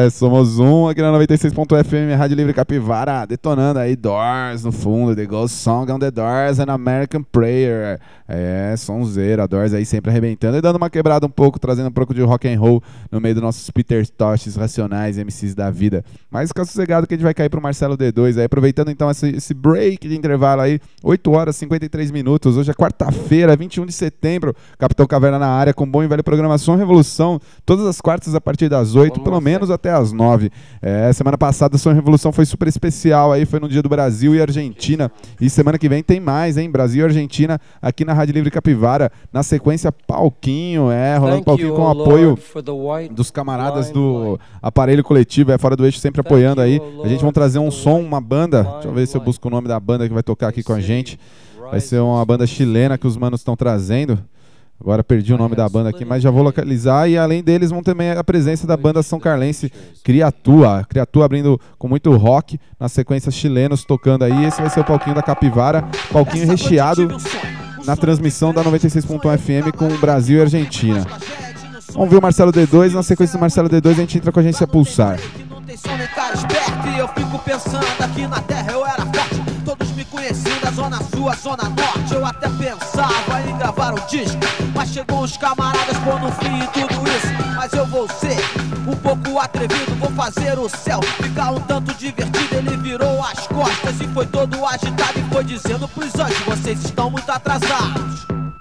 É, somos um aqui na noventa e seis ponto F M, Rádio Livre Capivara, detonando aí Doors no fundo, The Ghost Song on the Doors and American Prayer. É, sonzeira, Doors aí sempre arrebentando e dando uma quebrada um pouco, trazendo um pouco de rock and roll no meio dos nossos Peter Tosh, Racionais, M Cs da vida. Mas fica sossegado que a gente vai cair pro Marcelo D dois aí, aproveitando então esse, esse break de intervalo aí, oito horas e cinquenta e três minutos, hoje é quarta-feira, vinte e um de setembro, Capitão Caverna na área com bom e velho programação Revolução, todas as quartas a partir das oito, pelo menos até as nove. É, semana passada Som Revolução foi super especial aí, foi no dia do Brasil e Argentina, e semana que vem tem mais, hein, Brasil e Argentina aqui na Rádio Livre Capivara, na sequência Palquinho, é, rolando Palquinho com o apoio dos camaradas do Aparelho Coletivo, é Fora do Eixo sempre apoiando aí, a gente vai trazer um som, uma banda, deixa eu ver se eu busco o nome da banda que vai tocar aqui com a gente, vai ser uma banda chilena que os manos estão trazendo. Agora perdi o nome da banda aqui, mas já vou localizar. E além deles vão também a presença da banda São Carlense Criatua. Criatua abrindo com muito rock, na sequência chilenos tocando aí. Esse vai ser o palquinho da Capivara, palquinho recheado na transmissão da noventa e seis ponto um F M com Brasil e Argentina. Vamos ver o Marcelo D dois, na sequência do Marcelo D dois a gente entra com a agência Pulsar. E eu fico pensando, aqui na terra eu era forte, todos me conheciam da zona sul, zona norte. Eu até pensava em gravar um disco, mas chegou uns camaradas por no fim e tudo isso. Mas eu vou ser um pouco atrevido, vou fazer o céu ficar um tanto divertido. Ele virou as costas e foi todo agitado e foi dizendo pros anjos: vocês estão muito atrasados.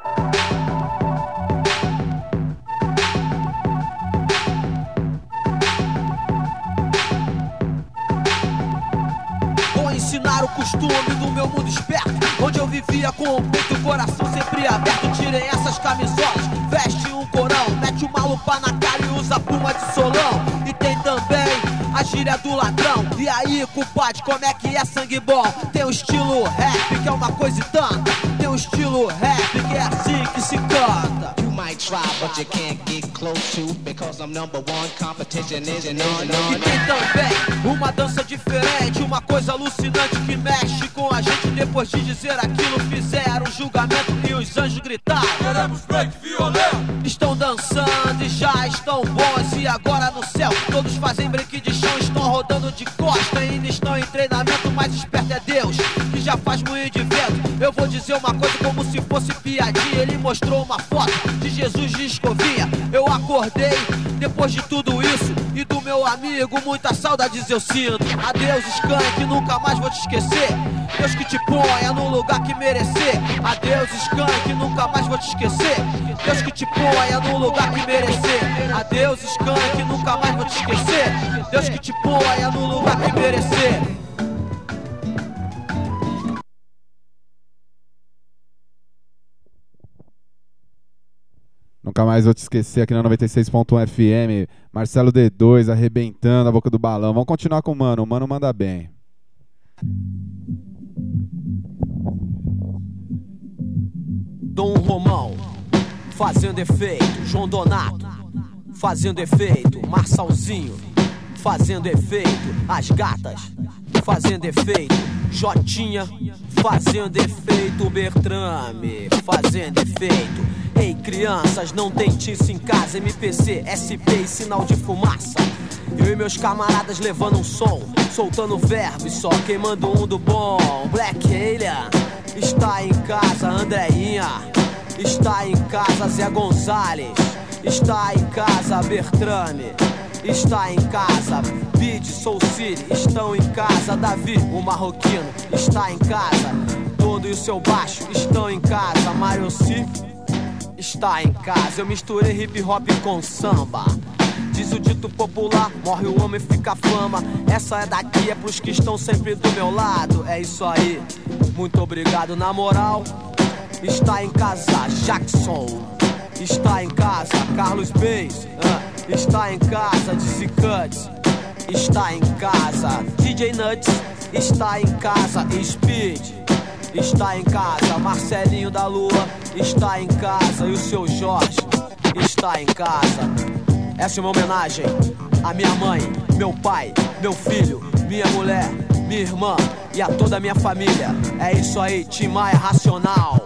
Ensinar o costume do meu mundo esperto, onde eu vivia com o peito e o coração sempre aberto. Tirem essas camisolas, veste um corão, mete uma lupa na cara e usa puma de solão. E tem também a gíria do ladrão. E aí, compadre, como é que é sangue bom? Tem o estilo rap, que é uma coisa e tanta. Tem o estilo rap, que é assim que se canta. You might try, but you can't get close to, because I'm number one, competition isn't on. E tem também uma dança diferente, uma coisa alucinante que mexe com a gente. Depois de dizer aquilo, fizeram um julgamento e os anjos gritaram: queremos break violento. Estão dançando e já estão bons, e agora no céu todos fazem break de chão. Estão rodando de costa, ainda estão em treinamento. Mais esperto é Deus, que já faz moinho de vento. Eu vou dizer uma coisa como se fosse piadinha. Ele mostrou uma foto de Jesus de escovinha. Eu acordei depois de tudo isso, e do meu amigo muitas saudades eu sinto. Adeus Skank, nunca mais vou te esquecer. Deus que te ponha no lugar que merecer. Adeus Skank, nunca mais vou te esquecer. Deus que te ponha no lugar que merecer. Adeus Skank, nunca mais vou te esquecer. Deus que te ponha no lugar que merecer. Nunca mais vou te esquecer aqui na noventa e seis ponto um F M. Marcelo D dois arrebentando a boca do balão. Vamos continuar com o Mano. O Mano manda bem. Dom Romão fazendo efeito. João Donato fazendo efeito. Marçalzinho fazendo efeito. As gatas fazendo efeito. Jotinha fazendo efeito. Bertrame fazendo efeito. Ei, crianças, não tente isso em casa. M P C, S P e sinal de fumaça. Eu e meus camaradas levando um som, soltando verbo e só queimando um do bom. Black Alien está em casa. Andreinha está em casa. Zé Gonzalez está em casa. Bertrame está em casa. Bid, Soul City estão em casa. Davi, o marroquino, está em casa. Todo e o seu baixo estão em casa. Mario Cif está em casa. Eu misturei hip hop com samba. Diz o dito popular, morre o homem, fica a fama. Essa é daqui, é pros que estão sempre do meu lado. É isso aí, muito obrigado. Na moral, está em casa Jackson, está em casa Carlos Bass, uh, está em casa Dizzy Cuts, está em casa D J Nuts, está em casa Speed, está em casa Marcelinho da Lua, está em casa. E o seu Jorge está em casa. Essa é uma homenagem à minha mãe, meu pai, meu filho, minha mulher, minha irmã e a toda a minha família. É isso aí, Tim Maia Racional.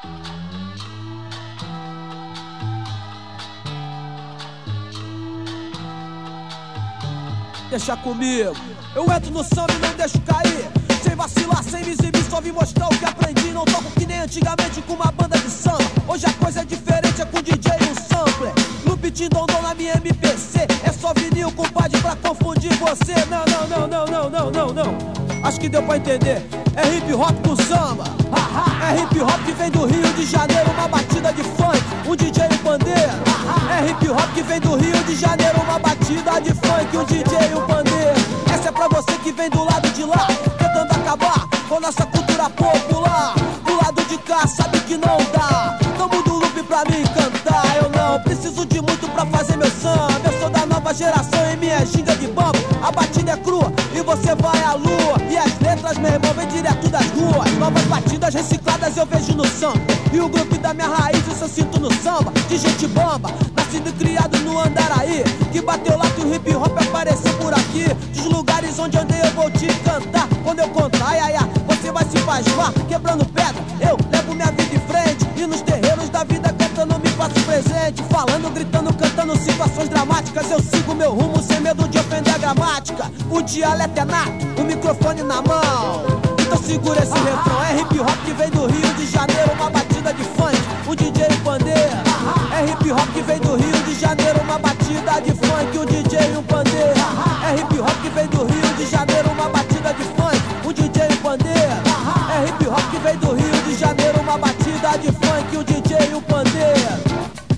Deixa comigo, eu entro no samba e não deixo cair. Sem vacilar, sem me exibir, só vim mostrar o que aprendi. Não toco que nem antigamente com uma banda de samba. Hoje a coisa é diferente, é com D J e um sampler. No beat dondom na minha M P C. É só vinil, compadre, pra confundir você. Não, não, não, não, não, não, não, não. Acho que deu pra entender. É hip hop com samba. É hip hop que vem do Rio de Janeiro, uma batida de funk, um D J e um pandeiro. É hip hop que vem do Rio de Janeiro, uma batida de funk, um D J e um pandeiro. Essa é pra você que vem do lado de lá, tentando acabar com nossa cultura popular. Do lado de cá sabe que não dá. Tamo do loop pra me encantar. Eu não preciso de muito pra fazer meu samba. Eu sou da nova geração e minha ginga de bambu. A batida é crua e você vai à lua. E as letras, meu irmão, vem direto das ruas. Novas batidas recicladas eu vejo no samba. E o grupo da minha raiz isso eu sinto no samba. De gente bamba, nascido e criado no Andaraí, que bateu lá que o hip hop apareceu por aqui. Dos lugares onde andei eu vou te cantar. Quando eu contar, ai, ai, ai, você vai se pasmar. Quebrando pedra, eu levo minha vida em frente. E nos terreiros da vida cantando me faço presente. Falando, gritando, cantando situações dramáticas. Eu sigo meu rumo sem medo de ofender a gramática. O dialeto é nato, o microfone na mão. Então segura esse refrão. É hip hop que vem do Rio de Janeiro, uma batida de funk, um D J e um pandeiro. É hip hop que vem do Rio de Janeiro, uma batida de funk, um D J e um pandeiro. É hip hop que vem do Rio de Janeiro, uma batida de funk, um D J e um pandeiro. É hip hop que vem do Rio de Janeiro, uma batida de funk, um D J e um pandeiro.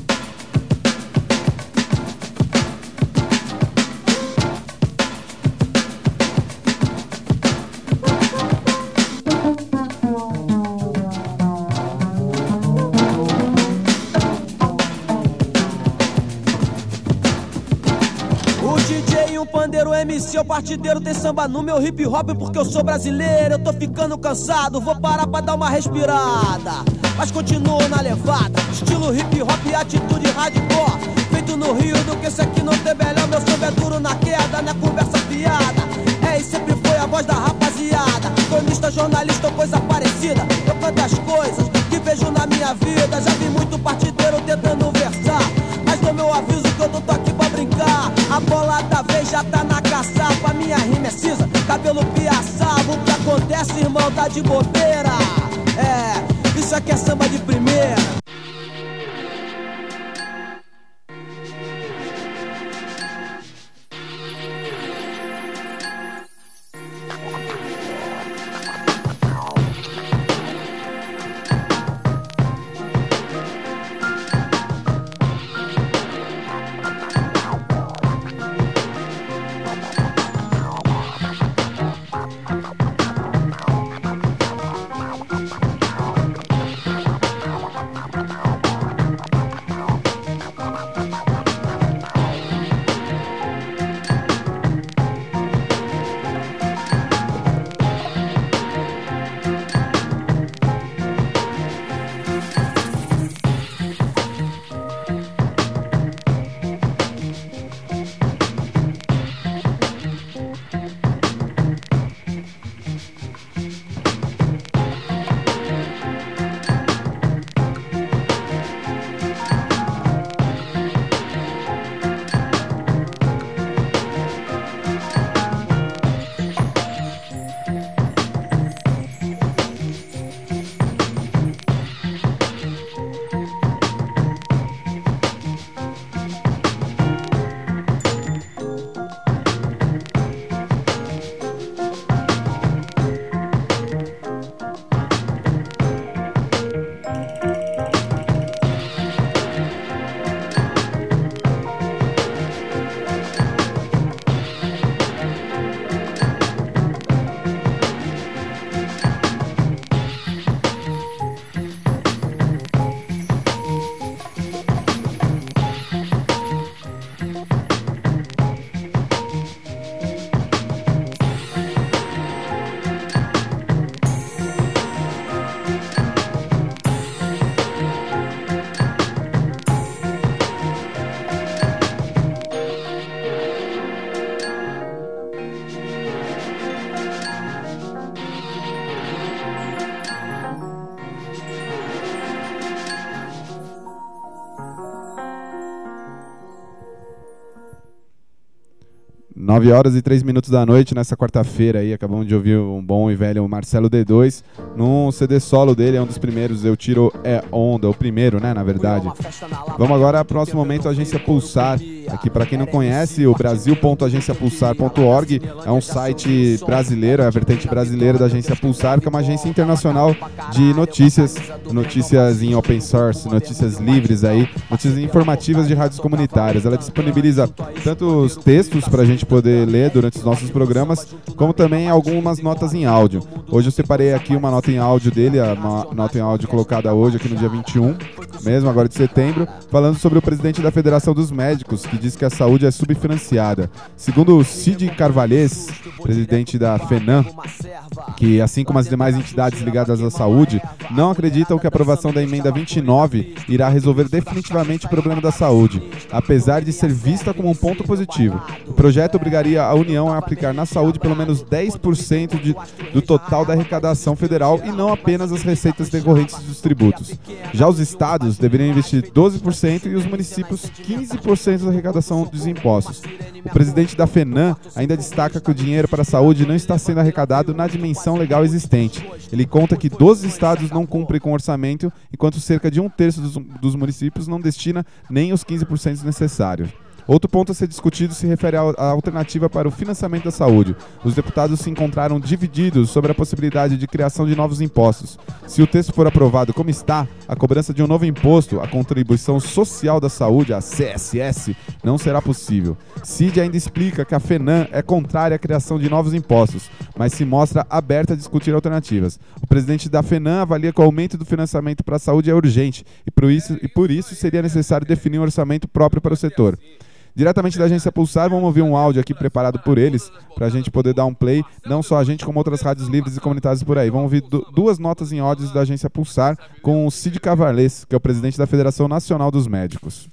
Pandeiro, M C, o partideiro tem samba no meu hip hop porque eu sou brasileiro. Eu tô ficando cansado, vou parar pra dar uma respirada. Mas continuo na levada, estilo hip hop e atitude hardcore. Feito no Rio, do que esse aqui não tem melhor. Meu samba é duro na queda, na conversa fiada. É e sempre foi a voz da rapaziada. Cronista, jornalista ou coisa parecida. Eu canto as coisas que vejo na minha vida. Já vi muito partideiro tentando versar, mas dou meu aviso que eu tô aqui pra brincar. A bola da vez já tá na caçapa. Minha rima é cinza, cabelo piaçava. O que acontece, irmão, tá de bobeira. É, isso aqui é samba de primeira. nove horas e três minutos da noite nessa quarta-feira aí, acabamos de ouvir um bom e velho Marcelo D dois num C D solo dele, é um dos primeiros, Eu Tiro é Onda, o primeiro, né, na verdade. Vamos agora para o nosso momento Agência Pulsar, aqui para quem não conhece, o brasil ponto agência pulsar ponto org é um site brasileiro, é a vertente brasileira da Agência Pulsar, que é uma agência internacional de notícias, notícias em open source, notícias livres aí, notícias informativas de rádios comunitárias. Ela disponibiliza tanto os textos para a gente poder ler durante os nossos programas, como também algumas notas em áudio. Hoje eu separei aqui uma nota em áudio dele, uma nota em áudio colocada hoje, aqui no dia vinte e um, mesmo agora de setembro, falando sobre o presidente da Federação dos Médicos, que diz que a saúde é subfinanciada. Segundo o Cid Carvalhês, presidente da FENAM, que assim como as demais entidades ligadas à saúde, não acreditam que a aprovação da emenda vinte e nove irá resolver definitivamente o problema da saúde, apesar de ser vista como um ponto positivo. O projeto obrigaria a União a aplicar na saúde pelo menos dez por cento de, do total da arrecadação federal e não apenas as receitas decorrentes dos tributos. Já os estados deveriam investir doze por cento e os municípios quinze por cento da arrecadação dos impostos. O presidente da FENAM ainda destaca que o dinheiro para a saúde não está sendo arrecadado na dimensão legal existente. Ele conta que doze estados não cumprem com o orçamento, enquanto cerca de um terço dos, dos municípios não destina nem os quinze por cento necessários. Outro ponto a ser discutido se refere à alternativa para o financiamento da saúde. Os deputados se encontraram divididos sobre a possibilidade de criação de novos impostos. Se o texto for aprovado como está, a cobrança de um novo imposto, a Contribuição Social da Saúde, a C S S, não será possível. Cid ainda explica que a FENAM é contrária à criação de novos impostos, mas se mostra aberta a discutir alternativas. O presidente da FENAM avalia que o aumento do financiamento para a saúde é urgente e por isso, e por isso seria necessário definir um orçamento próprio para o setor. Diretamente da Agência Pulsar, vamos ouvir um áudio aqui preparado por eles, para a gente poder dar um play, não só a gente, como outras rádios livres e comunitárias por aí. Vamos ouvir du- duas notas em áudios da Agência Pulsar com o Cid Carvalhês, que é o presidente da Federação Nacional dos Médicos.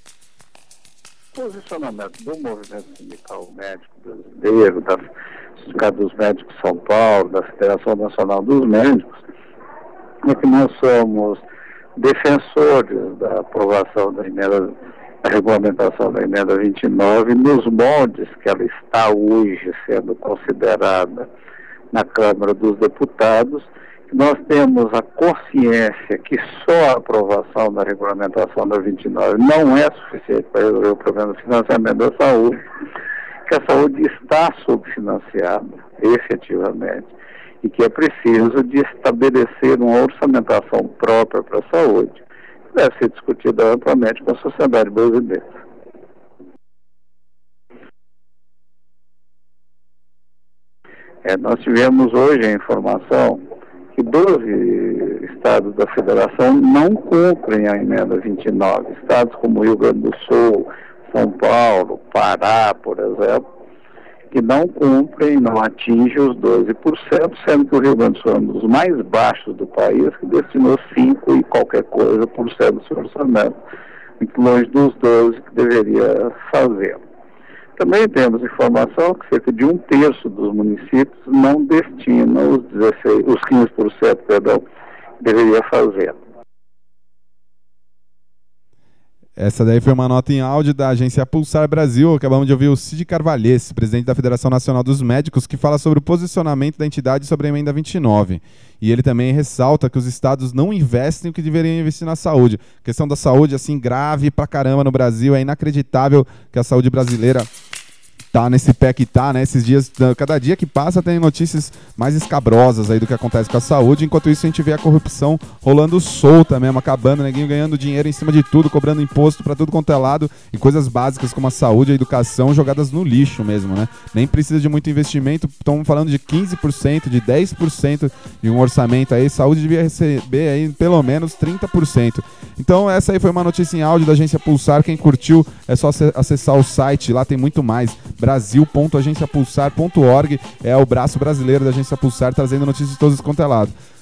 O posicionamento do movimento sindical médico brasileiro, da Sindicato dos Médicos de São Paulo, da Federação Nacional dos Médicos, é que nós somos defensores da aprovação da emenda, a regulamentação da emenda vinte e nove nos moldes que ela está hoje sendo considerada na Câmara dos Deputados. Nós temos a consciência que só a aprovação da regulamentação da vinte e nove não é suficiente para resolver o problema do financiamento da saúde, que a saúde está subfinanciada, efetivamente, e que é preciso de estabelecer uma orçamentação própria para a saúde, deve ser discutida amplamente com a sociedade brasileira. É, nós tivemos hoje a informação que doze estados da federação não cumprem a emenda vinte e nove. Estados como Rio Grande do Sul, São Paulo, Pará, por exemplo, que não cumprem, não atingem os doze por cento, sendo que o Rio Grande do Sul é um dos mais baixos do país, que destinou cinco e qualquer coisa por cento do seu orçamento, muito longe dos doze que deveria fazer. Também temos informação que cerca de um terço dos municípios não destina os, dezesseis, os quinze por cento, perdão, que deveria fazer. Essa daí foi uma nota em áudio da Agência Pulsar Brasil. Acabamos de ouvir o Cid Carvalhês, presidente da Federação Nacional dos Médicos, que fala sobre o posicionamento da entidade sobre a emenda vinte e nove. E ele também ressalta que os estados não investem o que deveriam investir na saúde. A questão da saúde, assim, grave pra caramba no Brasil. É inacreditável que a saúde brasileira tá nesse pé que tá, né? Esses dias, cada dia que passa tem notícias mais escabrosas aí do que acontece com a saúde. Enquanto isso a gente vê a corrupção rolando solta mesmo, acabando, neguinho ganhando dinheiro em cima de tudo, cobrando imposto pra tudo quanto é lado, e coisas básicas como a saúde e a educação jogadas no lixo mesmo, né? Nem precisa de muito investimento, estamos falando de quinze por cento, de dez por cento de um orçamento aí, saúde devia receber aí pelo menos trinta por cento. Então essa aí foi uma notícia em áudio da Agência Pulsar. Quem curtiu é só acessar o site, lá tem muito mais. brasil ponto agência pulsar ponto org é o braço brasileiro da Agência Pulsar, trazendo notícias de todos os quanto é lado.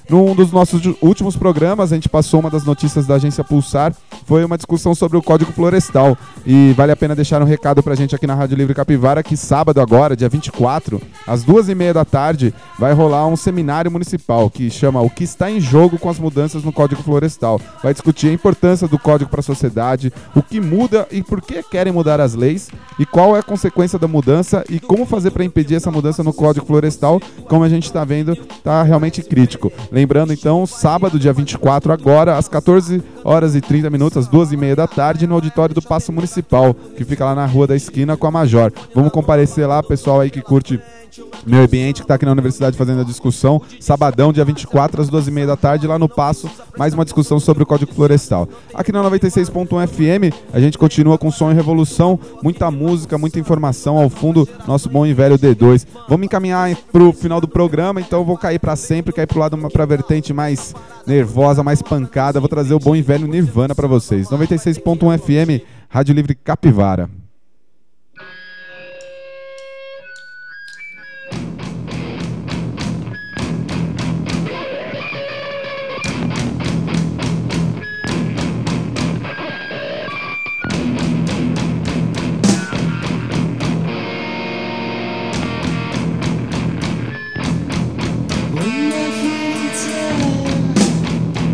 Num dos nossos últimos programas, a gente passou uma das notícias da agência Pulsar, foi uma discussão sobre o Código Florestal. E vale a pena deixar um recado pra gente aqui na Rádio Livre Capivara, que sábado agora, dia vinte e quatro, às duas e meia da tarde, vai rolar um seminário municipal que chama O que está em jogo com as mudanças no Código Florestal. Vai discutir a importância do Código para a sociedade, o que muda e por que querem mudar as leis, e qual é a consequência da mudança e como fazer para impedir essa mudança no Código Florestal, como a gente está vendo, tá realmente crítico. Lembrando, então, sábado, dia vinte e quatro, agora, às quatorze horas e trinta minutos, às duas e meia da tarde, no auditório do Paço Municipal, que fica lá na rua da esquina com a Major. Vamos comparecer lá, pessoal aí que curte Meio Ambiente, que tá aqui na universidade fazendo a discussão, sabadão, dia vinte e quatro, às duas e meia da tarde, lá no Paço, mais uma discussão sobre o Código Florestal. Aqui na noventa e seis ponto um F M, a gente continua com Som e Revolução, muita música, muita informação ao fundo, nosso bom e velho D dois. Vamos encaminhar pro final do programa, então eu vou cair pra sempre, cair pro lado, pra vertente mais nervosa, mais pancada, vou trazer o bom e velho Nirvana pra vocês. noventa e seis ponto um F M, Rádio Livre Capivara.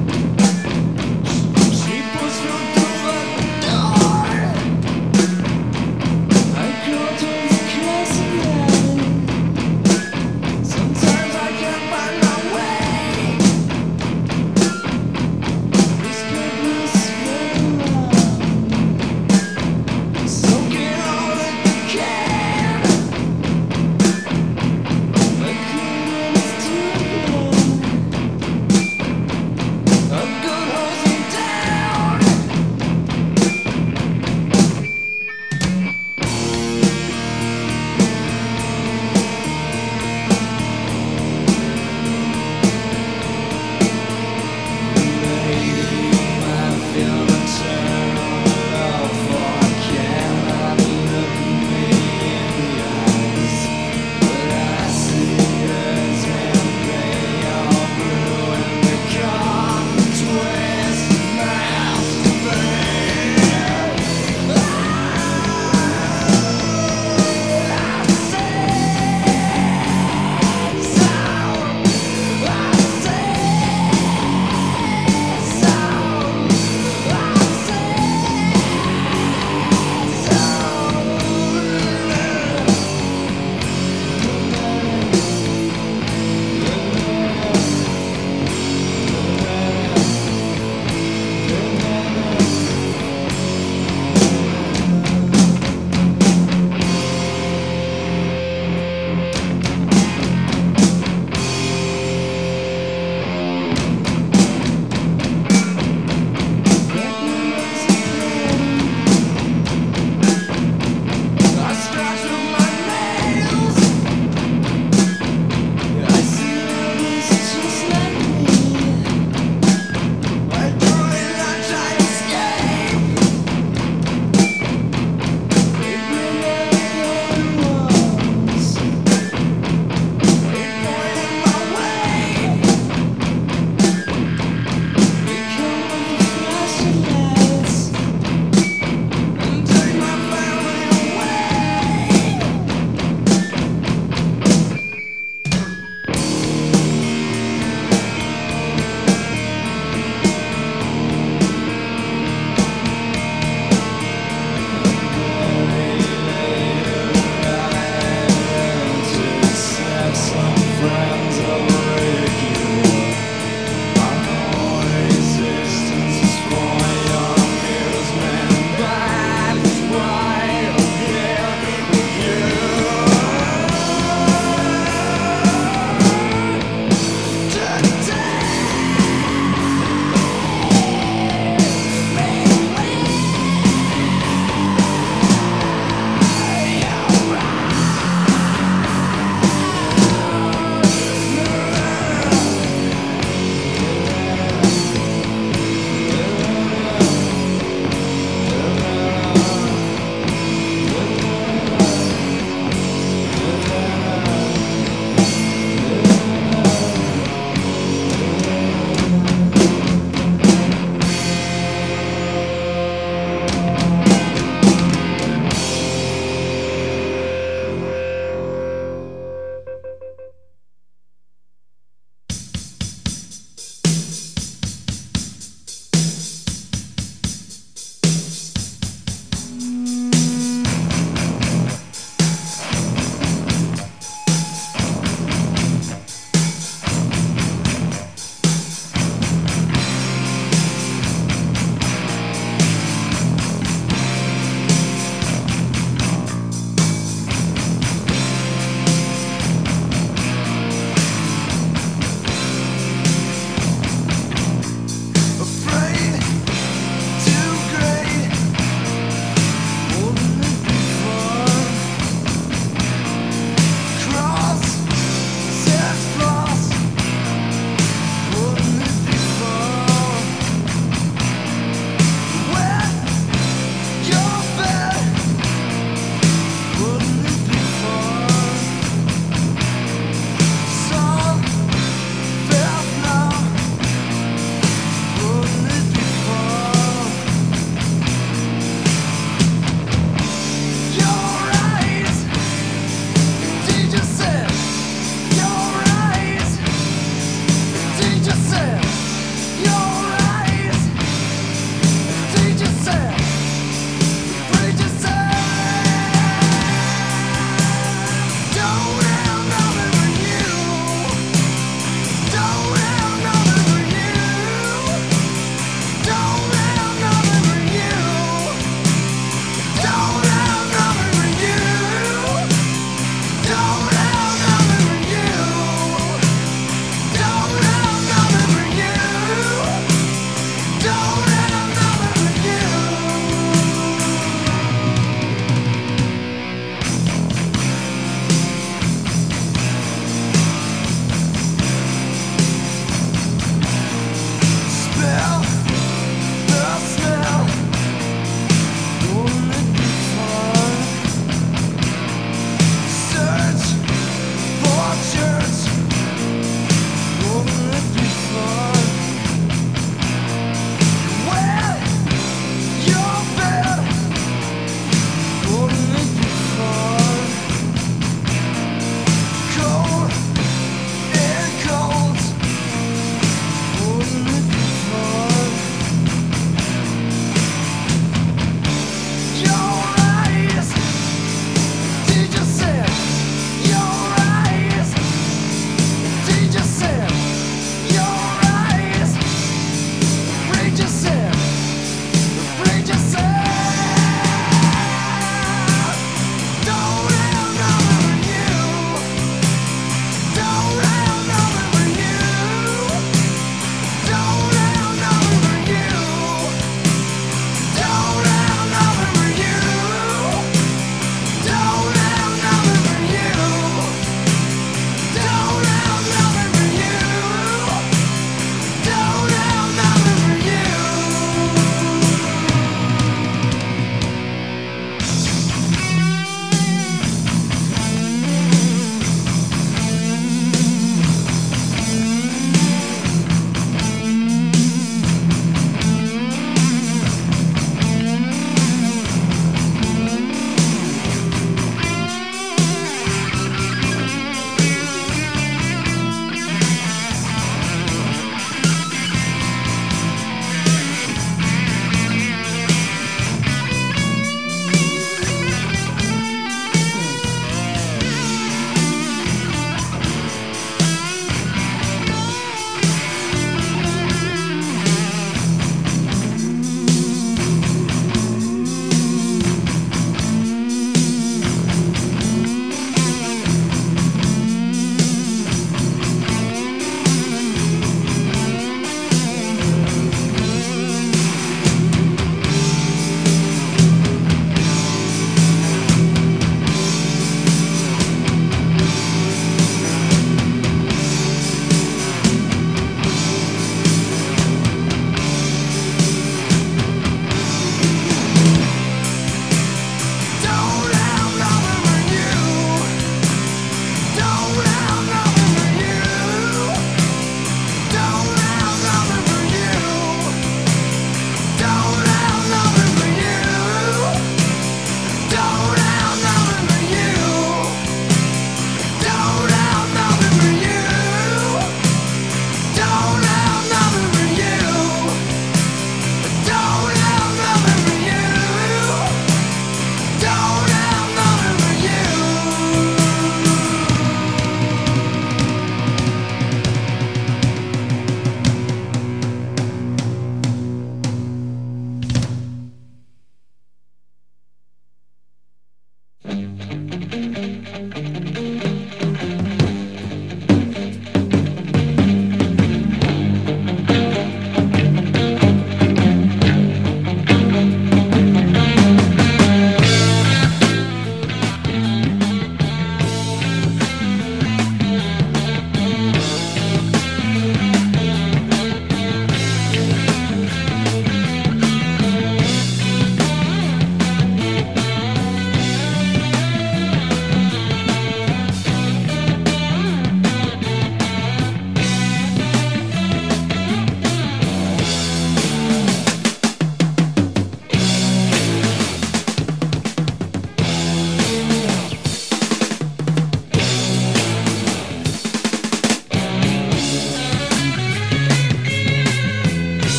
She pushed through the door.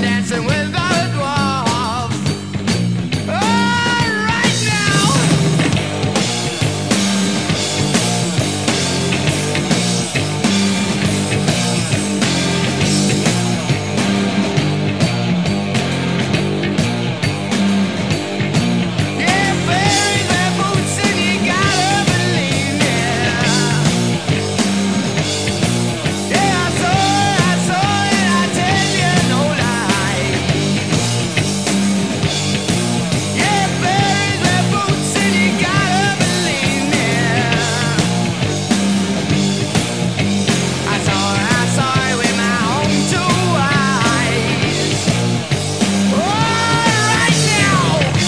dancing with the dwarf. Oh, right now. Yeah, fairies wear boots and you gotta believe me. Yeah, I saw it, I saw it, I tell you no lie. Yeah, fairies wear boots and you gotta believe me. I saw it, I saw it with my own two eyes. Oh, right now.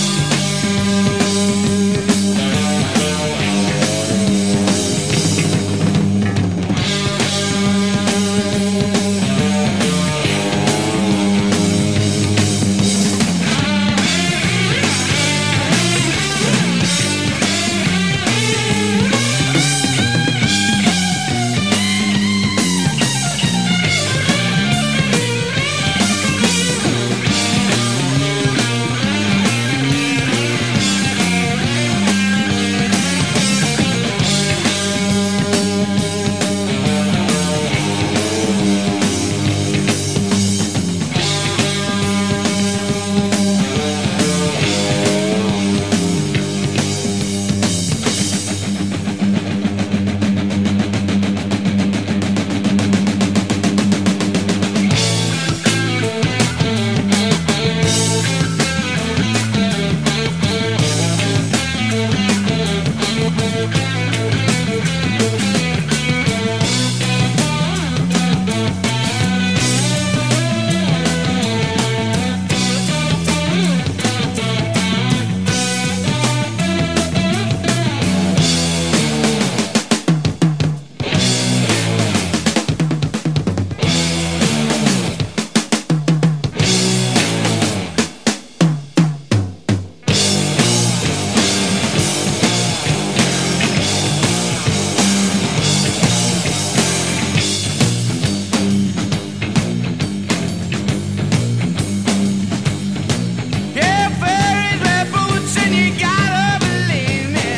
Yeah, fairies wear boots and you gotta believe me.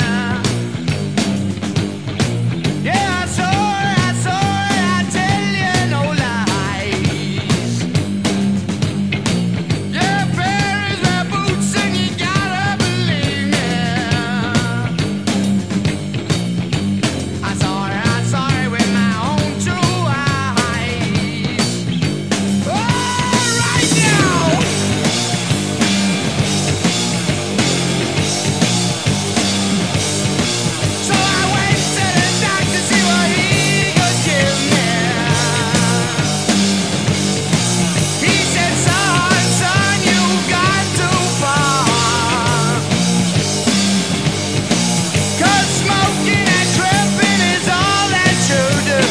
Yeah, I saw it, I saw it, I tell you no lies. Yeah, fairies wear boots and you gotta believe me. I saw it, I saw it with my own two eyes. Oh, right now. So I went to the doctor to see what he could give me. He said, son, son, you've gone too far. 'Cause smoking and tripping is all that you do.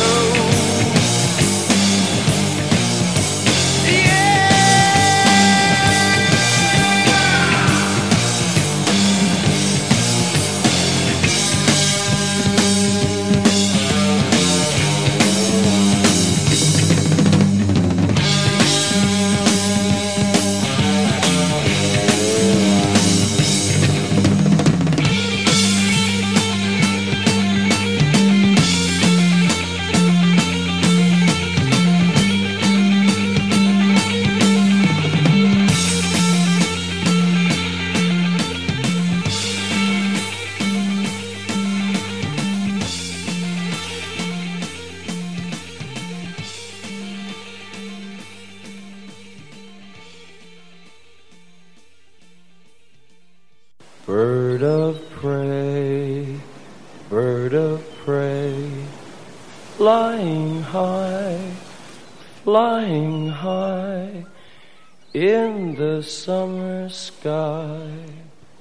Bird of prey, bird of prey, flying high, flying high in the summer sky.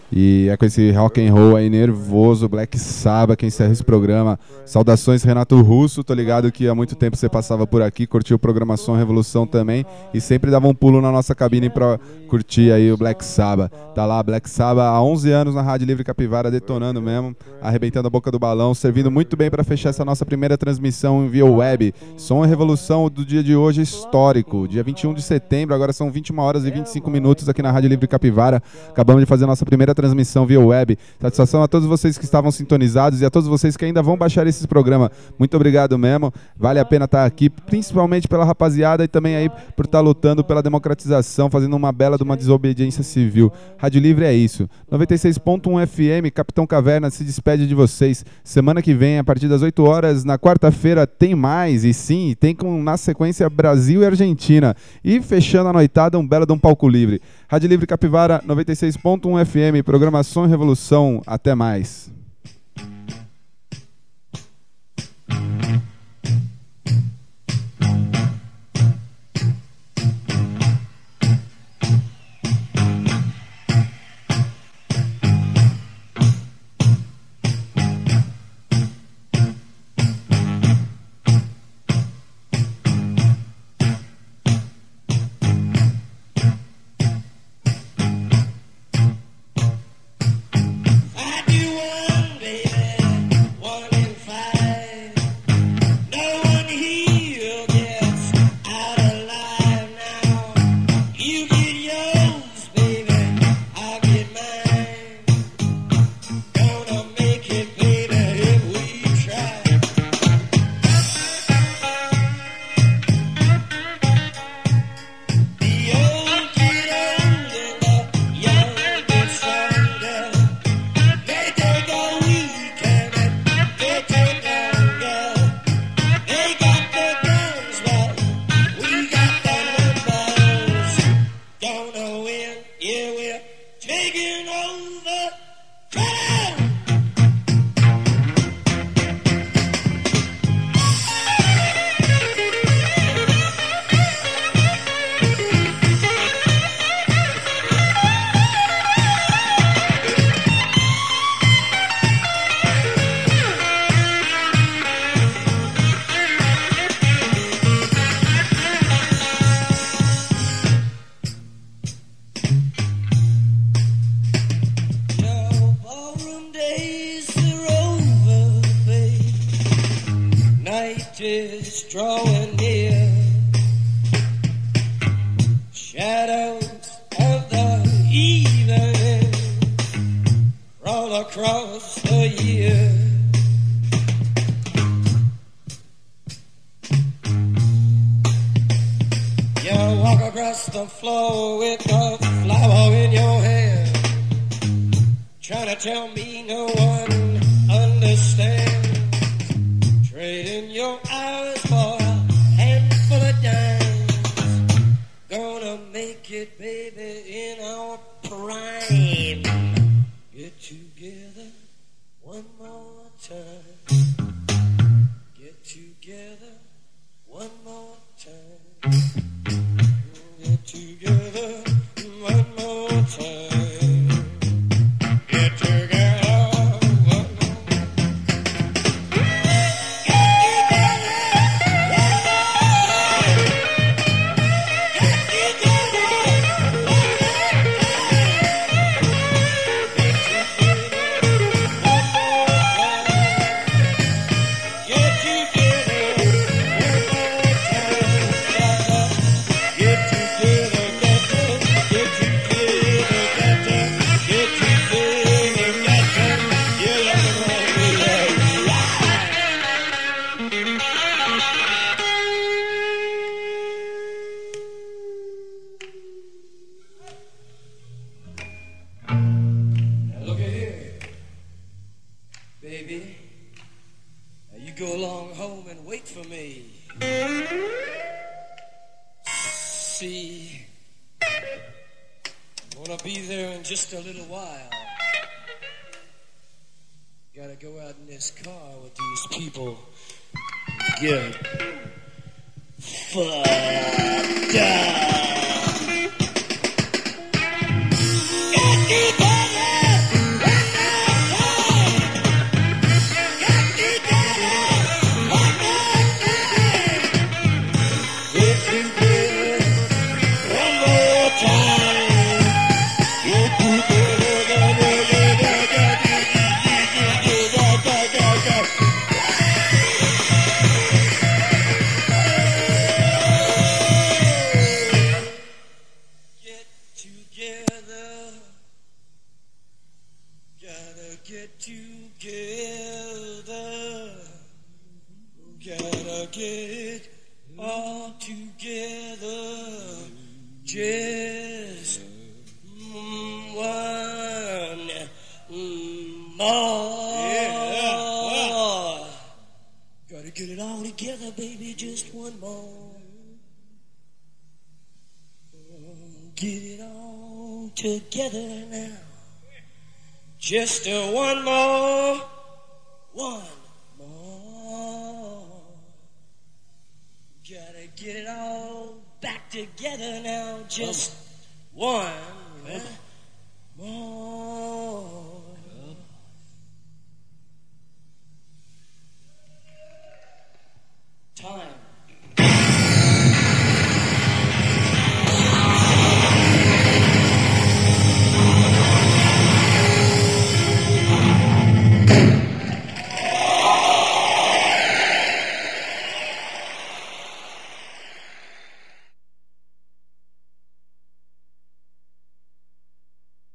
E é com esse rock and roll aí nervoso, Black Sabbath, que encerra esse programa. Saudações, Renato Russo. Tô ligado que há muito tempo você passava por aqui, curtiu o programa Som Revolução também e sempre dava um pulo na nossa cabine pra curtir aí o Black Sabbath. Tá lá, Black Sabbath há onze anos na Rádio Livre Capivara, detonando mesmo, arrebentando a boca do balão, servindo muito bem para fechar essa nossa primeira transmissão via web. Som Revolução do dia de hoje histórico, dia vinte e um de setembro, agora são vinte e uma horas e vinte e cinco minutos aqui na Rádio Livre Capivara. Acabamos de fazer a nossa primeira transmissão via web. Satisfação a todos vocês que estavam sintonizados e a todos vocês que ainda vão baixar esse programa. Muito obrigado mesmo. Vale a pena estar aqui, principalmente pela rapaziada e também aí por estar lutando pela democratização, fazendo uma bela de uma desobediência civil. Rádio Livre é isso. noventa e seis ponto um F M, Capitão Caverna se despede de vocês. Semana que vem, a partir das oito horas, na quarta-feira, tem mais. E sim, tem com, na sequência Brasil e Argentina. E fechando a noitada, um belo de um palco livre. Rádio Livre Capivara, noventa e seis ponto um F M, programação e revolução. Até mais. Get together! Just one more. Yeah. Gotta get it all together, baby. Just one more. Get it all together now. Just uh, one more. One more. Gotta get it all back together now. Just one more.